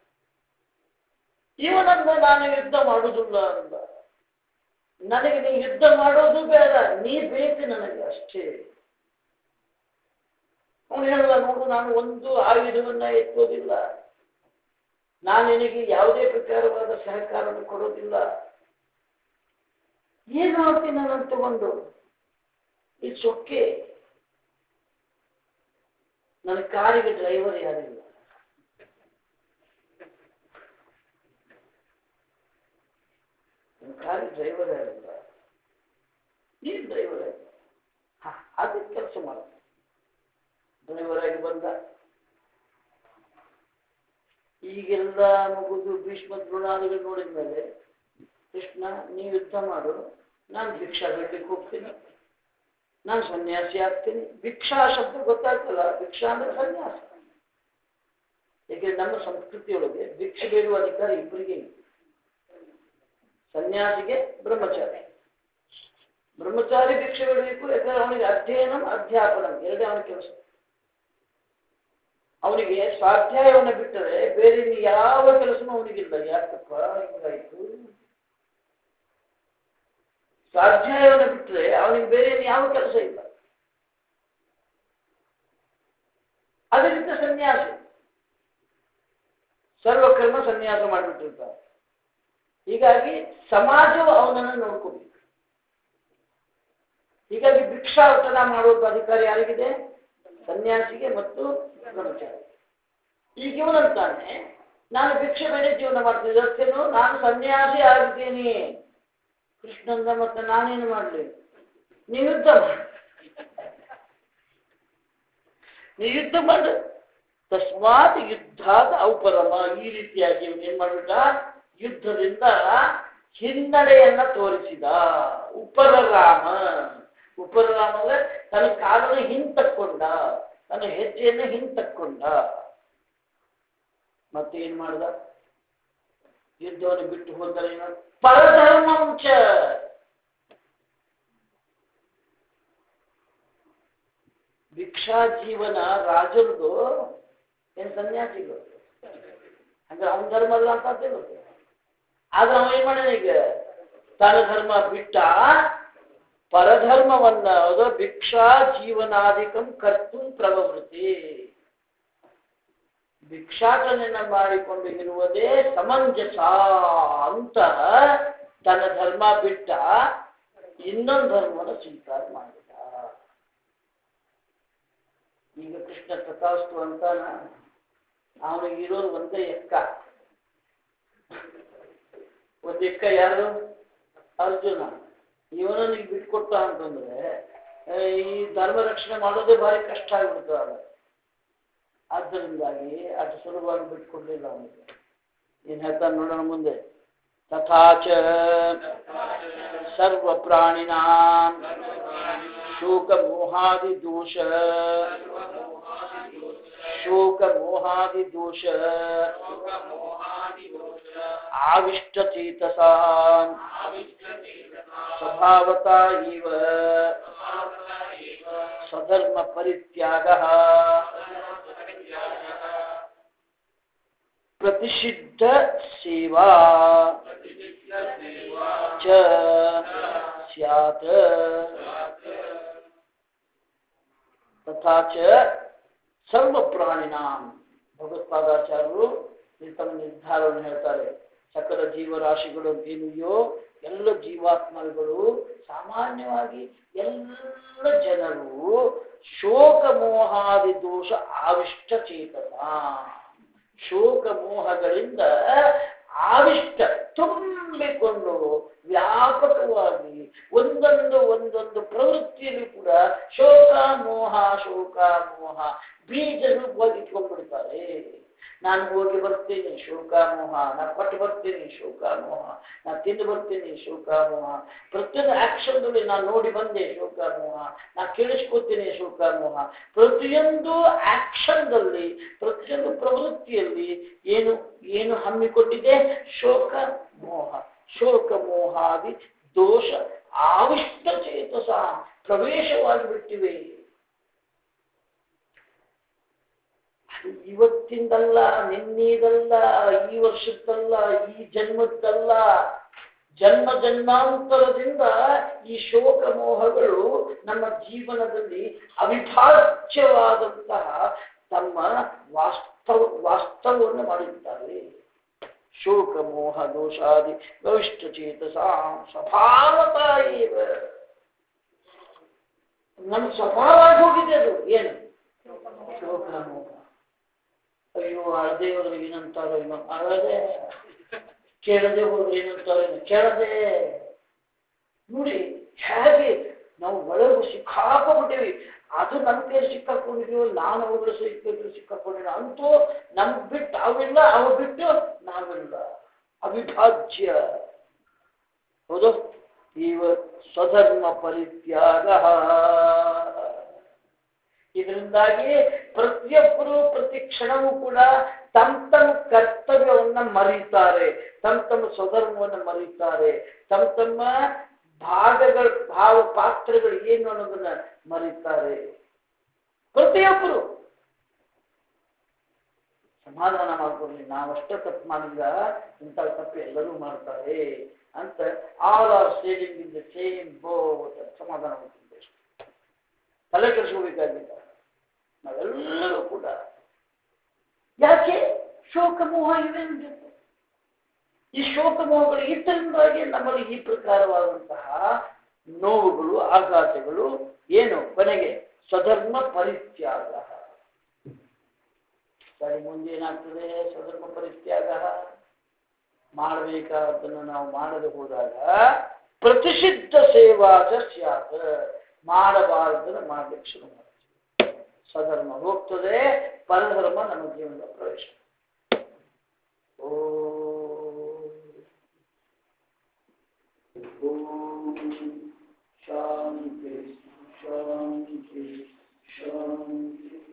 ಇವನಂದ ನಾನು ಯುದ್ಧ ಮಾಡುವುದಿಲ್ಲ ಅಂದ. ನನಗೆ ನೀ ಯುದ್ಧ ಮಾಡೋದು ಬೇಡ, ನೀ ಬೇಕು ನನಗೆ ಅಷ್ಟೇ. ಅವನು ಹೇಳಲ್ಲ, ನೋಡು ನಾನು ಒಂದು ಆಯುಧವನ್ನ ಎತ್ತೋದಿಲ್ಲ, ನಾನು ನಿನಗೆ ಯಾವುದೇ ಪ್ರಕಾರವಾದ ಸಹಕಾರವನ್ನು ಕೊಡೋದಿಲ್ಲ. ಏನು ಮಾಡ್ತೀನಿ ನಾನು ತಗೊಂಡು? It's okay. ನನ್ನ ಕಾರಿಗೆ ಡ್ರೈವರ್ ಯಾರಿಲ್ಲ, ನನ್ನ ಕಾರಿಗೆ ಡ್ರೈವರ್ ಯಾರಿಲ್ಲ, ನೀನು ಡ್ರೈವರ್ ಆಗಿ ಅದಕ್ಕೆ ಕೆಲಸ ಮಾಡ. ಡ್ರೈವರ್ ಆಗಿ ಬಂದ. ಈಗೆಲ್ಲ ಮುಗಿದು ಭೀಷ್ಮ ದ್ರೋಣಾದಿಗಳು ನೋಡಿದ ಮೇಲೆ, ಕೃಷ್ಣ ನೀ ಯುದ್ಧ ಮಾಡು, ನಾನು ಭಿಕ್ಷಾ ಬೇಡಲಿಕ್ಕೆ ಹೋಗ್ತೀನಿ, ನಾನು ಸನ್ಯಾಸಿ ಆಗ್ತೀನಿ. ಭಿಕ್ಷಾ ಶಬ್ದ ಗೊತ್ತಾಗ್ತಲ್ಲ, ಭಿಕ್ಷಾ ಅಂದ್ರೆ ಸನ್ಯಾಸ. ಯಾಕೆಂದ್ರೆ ನಮ್ಮ ಸಂಸ್ಕೃತಿಯೊಳಗೆ ಭಿಕ್ಷೆ ಬೇಡುವ ಅಧಿಕಾರ ಇಬ್ಬರಿಗೆ ಇದೆ. ಸನ್ಯಾಸಿಗೆ ಬ್ರಹ್ಮಚಾರಿ. ಬ್ರಹ್ಮಚಾರಿ ಭಿಕ್ಷೆ ಬೇಡಬೇಕು, ಯಾಕಂದ್ರೆ ಅವನಿಗೆ ಅಧ್ಯಯನ ಅಧ್ಯಾಪನ ಎರಡೇ ಅವನ ಕೆಲಸ. ಅವನಿಗೆ ಸ್ವಾಧ್ಯಾಯವನ್ನು ಬಿಟ್ಟರೆ ಬೇರೆ ಯಾವ ಕೆಲಸನೂ ಅವನಿಗಿಲ್ಲ. ಯಾಕಪ್ಪ ಹಿಂಗಾಯ್ತು? ಸ್ವಾಧ್ಯಾಯವನ್ನು ಬಿಟ್ಟರೆ ಅವನಿಗೆ ಬೇರೆ ಯಾವ ಕೆಲಸ ಇಲ್ಲ. ಅದರಿಂದ ಸನ್ಯಾಸಿ ಸರ್ವಕರ್ಮ ಸನ್ಯಾಸ ಮಾಡಿಬಿಟ್ಟಿರ್ತಾರೆ. ಹೀಗಾಗಿ ಸಮಾಜವು ಅವನನ್ನು ನೋಡ್ಕೋಬೇಕು. ಹೀಗಾಗಿ ಭಿಕ್ಷಾಟನ ಮಾಡುವ ಅಧಿಕಾರ ಯಾರಿಗಿದೆ? ಸನ್ಯಾಸಿಗೆ ಮತ್ತು ಬ್ರಹ್ಮಚಾರಿ. ಈಗ ಇವನಂತಾನೆ, ನಾನು ಭಿಕ್ಷೆ ಬೇರೆ ಜೀವನ ಮಾಡ್ತೀನಿ, ಅಷ್ಟೇನು ನಾನು ಸನ್ಯಾಸಿ ಆಗಿದ್ದೀನಿ. ಕೃಷ್ಣಂದ ಮತ್ತೆ ನಾನೇನು ಮಾಡಲಿ? ನೀ ಯುದ್ಧ ಮಾಡು, ನೀ ಯುದ್ಧ ಮಾಡು. ತಸ್ಮಾತ್ ಯುದ್ಧಾದ ಔಪರಮ. ಈ ರೀತಿಯಾಗಿ ಏನ್ ಮಾಡ್ಬಿಟ್ಟ? ಯುದ್ಧದಿಂದ ಹಿನ್ನಡೆಯನ್ನ ತೋರಿಸಿದ. ಉಪರರಾಮ. ಉಪರರಾಮ ಅಂದ್ರೆ ತನ್ನ ಕಾಲನ್ನು ಹಿಂತಕ್ಕೊಂಡ, ತನ್ನ ಹೆಜ್ಜೆಯನ್ನು ಹಿಂತಕ್ಕೊಂಡ. ಮತ್ತೆ ಏನ್ ಮಾಡ್ದ? ಯುದ್ಧವನ್ನು ಬಿಟ್ಟು ಹೋದರೆ ಪರಧರ್ಮಂಚ. ಭಿಕ್ಷಾ ಜೀವನ ರಾಜರದು ಏನ್ ಸನ್ಯಾಸಿಗಳು ಅಂದ್ರೆ ಅವನ ಧರ್ಮ ಅಲ್ಲ ಅಂತ ಗೊತ್ತು. ಆದ್ರೆ ಅವ ಏನ್ ಮಾಡ್ಯಾನ? ಈಗ ತನ್ನ ಧರ್ಮ ಬಿಟ್ಟ, ಪರಧರ್ಮವನ್ನ ಭಿಕ್ಷಾ ಜೀವನಾಧಿಕಂ ಕರ್ತು ಪ್ರವೃತ್ತಿ. ಭಿಕ್ಷಾಟನೆಯನ್ನ ಮಾಡಿಕೊಂಡು ಇರುವುದೇ ಸಮಂಜಸ ಅಂತ ತನ್ನ ಧರ್ಮ ಬಿಟ್ಟ, ಇನ್ನೊಂದು ಧರ್ಮವನ್ನು ಸ್ವೀಕಾರ ಮಾಡಿದ. ಈಗ ಕೃಷ್ಣ ತಥಾಸ್ತು ಅಂತಾನ. ಅವನಿಗೆ ಇರೋದು ಒಂದೇ ಎಕ್ಕ. ಒಂದು ಎಕ್ಕ ಯಾರು? ಅರ್ಜುನ. ಇವನನಿಗೆ ಬಿಟ್ಕೊಟ್ಟ ಅಂತಂದ್ರೆ ಈ ಧರ್ಮ ರಕ್ಷಣೆ ಮಾಡೋದೇ ಭಾರಿ ಕಷ್ಟ ಆಗಿಬಿಡ್ತದೆ. ಆದ್ದರಿಂದಾಗಿ ಅದು ಸುಲಭವಾಗಿ ಬಿಟ್ಕೊಡ್ಲಿಲ್ಲ ಅವನಿಗೆ. ಏನ್ ಹೇಳ್ತಾನೆ ನೋಡೋಣ ಮುಂದೆ. ತಥಾಚ ಸರ್ವ ಪ್ರಾಣಿನಾಂ ಶೋಕ ಮೋಹಾದಿ ದೋಷ ಆವಿಷ್ಟಚೇತಸಾಂ ಸ್ವಭಾವತಃ ಇವ ಸ್ವಧರ್ಮ ಪರಿತ್ಯಾಗಃ ಪ್ರತಿಷಿದ್ಧ ಸೇವಾ ಚ ಸ್ಯಾತ್. ತಥಾ ಚ ಸರ್ವ ಪ್ರಾಣಿನಾಂ ಭಗವತ್ಪಾದಾಚಾರ್ಯರು ತಮ್ಮ ನಿರ್ಧಾರವನ್ನು ಹೇಳ್ತಾರೆ. ಸಕಲ ಜೀವರಾಶಿಗಳು ಏನಿದೆಯೋ ಎಲ್ಲ ಜೀವಾತ್ಮಗಳು ಸಾಮಾನ್ಯವಾಗಿ ಎಲ್ಲ ಜನರು ಶೋಕ ಮೋಹಾದಿ ದೋಷ ಆವಿಷ್ಟ ಚೇತನ, ಶೋಕ ಮೋಹಗಳಿಂದ ಆವಿಷ್ಟ ತುಂಬಿಕೊಂಡು ವ್ಯಾಪಕವಾಗಿ ಒಂದೊಂದು ಪ್ರವೃತ್ತಿಯಲ್ಲಿ ಕೂಡ ಶೋಕ ಮೋಹ ಬೀಜ ರೂಪವಾಗಿ ಇಟ್ಕೊಂಡ್ಬಿಡ್ತಾರೆ. ನಾನು ಹೋಗಿ ಬರ್ತೀನಿ ಶೋಕ ಮೋಹ, ನಾನು ಕೊಟ್ಟು ಬರ್ತೀನಿ ಶೋಕ ಮೋಹ, ನಾನು ತಿಂದು ಬರ್ತೀನಿ ಶೋಕ ಮೋಹ, ಪ್ರತಿಯೊಂದು ಆಕ್ಷನ್ದಲ್ಲಿ ನಾನು ನೋಡಿ ಬಂದೆ ಶೋಕ ಮೋಹ, ನಾನು ಕೇಳಿಸ್ಕೊತೀನಿ ಶೋಕ ಮೋಹ. ಪ್ರತಿಯೊಂದು ಆಕ್ಷನ್ದಲ್ಲಿ ಪ್ರತಿಯೊಂದು ಪ್ರವೃತ್ತಿಯಲ್ಲಿ ಏನು ಹಮ್ಮಿಕೊಂಡಿದೆ? ಶೋಕ ಮೋಹಾದಿ ದೋಷ ಆವಿಷ್ಟ ಚೇತಸ ಪ್ರವೇಶವಾಗಿ ಬಿಟ್ಟಿವೆ. ಇವತ್ತಿಂದಲ್ಲ, ನಿನ್ನೆದಲ್ಲ, ಈ ವರ್ಷದ್ದಲ್ಲ, ಈ ಜನ್ಮದ್ದಲ್ಲ, ಜನ್ಮಾಂತರದಿಂದ ಈ ಶೋಕ ಮೋಹಗಳು ನಮ್ಮ ಜೀವನದಲ್ಲಿ ಅವಿಭಾಜ್ಯವಾದಂತಹ ತಮ್ಮ ವಾಸ್ತವವನ್ನು ಮಾಡಿದ್ದಾರೆ. ಶೋಕ ಮೋಹ ದೋಷಾದಿ ಗವಿಷ್ಠ ಚೇತಸ ಸ್ವಭಾವತಃ ಇವ, ನಮ್ಮ ಸ್ವಭಾವ ಹೋಗಿದೆ ಅದು. ಏನು? ಶೋಕ ಮೋಹ. ಅಯ್ಯೋ ಅಳದೆ ಹೋದ್ರೆ ಏನಂತಾರೋ ಏನೋ, ಅಳದೆ. ಕೇಳದೆ ಹೋದ್ರೆ ಏನಂತಾರೋ ಏನೋ, ಕೇಳದೆ. ನೋಡಿ ಹೇಗೆ ನಾವು ಒಳಗೂ ಸಿಕ್ಕಾಕೊಂಡ್ಬಿಟ್ಟೇವಿ. ಅದು ನಮ್ಮ ಕೈಯಲ್ಲಿ ಸಿಕ್ಕಾಕೊಂಡಿದ್ದೀವಿ, ನಾನು ಅವುಗಳ ಸಿಕ್ಕಾಕೊಂಡಿಲ್ಲ. ಅಂತೂ ನಮ್ ಬಿಟ್ಟು ಅವಿಲ್ಲ, ಅವು ಬಿಟ್ಟು ನಾವಿಲ್ಲ. ಅವಿಭಾಜ್ಯ. ಹೌದು. ಇವ ಸ್ವಧರ್ಮ ಪರಿತ್ಯಾಗ. ಇದರಿಂದಾಗಿ ಪ್ರತಿಯೊಬ್ಬರು ಪ್ರತಿ ಕ್ಷಣವೂ ಕೂಡ ತಮ್ಮ ಕರ್ತವ್ಯವನ್ನ ಮರೀತಾರೆ, ತಮ್ಮ ಸ್ವಧರ್ಮವನ್ನು ಮರೀತಾರೆ, ತಮ್ಮ ಭಾವ ಪಾತ್ರಗಳು ಏನು ಅನ್ನೋದನ್ನ ಮರೀತಾರೆ. ಪ್ರತಿಯೊಬ್ಬರು ಸಮಾಧಾನ ಮಾಡ್ಕೊಳ್ಳಿ, ನಾವಷ್ಟೇ ತಪ್ಪು ಮಾಡಿಲ್ಲ, ಇಂಥ ತಪ್ಪು ಎಲ್ಲರೂ ಮಾಡ್ತಾರೆ ಅಂತ all are saving in the same boat ಸಮಾಧಾನ ಮಾಡ್ಕೊಂಡು ತಲೆ ಕೆಡಿಸ್ಕೋಬೇಕಾಗಿಲ್ಲ. ನಾವೆಲ್ಲರೂ ಕೂಡ ಯಾಕೆ ಶೋಕ ಮೋಹ ಇವೆ ಅನ್ಬೇಕು. ಈ ಶೋಕ ಮೋಹಗಳು ಇದ್ದರಿಂದಾಗಿ ನಮ್ಮಲ್ಲಿ ಈ ಪ್ರಕಾರವಾದಂತಹ ನೋವುಗಳು, ಆಘಾತಗಳು ಏನು ಕೊನೆಗೆ ಸ್ವಧರ್ಮ ಪರಿತ್ಯಾಗ. ಸರಿ, ಮುಂದೇನಾಗ್ತದೆ? ಸ್ವಧರ್ಮ ಪರಿತ್ಯಾಗ. ಮಾಡಬೇಕಾದನ್ನು ನಾವು ಮಾಡದೆ ಹೋದಾಗ ಪ್ರತಿಷಿದ್ಧ ಸೇವಾಚ ಸ್ಯಾತ್, ಮಾಡಬಾರದನ್ನು ಮಾಡಲಿಕ್ಕೆ ಶುರು ಮಾಡ್ತೀವಿ. ಸ್ವಧರ್ಮ ಹೋಗ್ತದೆ, ಪರಧರ್ಮ ನಮ್ಮ ಜೀವನದ ಪ್ರವೇಶ. ಶಾಂತಿ ಶಾಂತಿ ಶಾಂತಿ.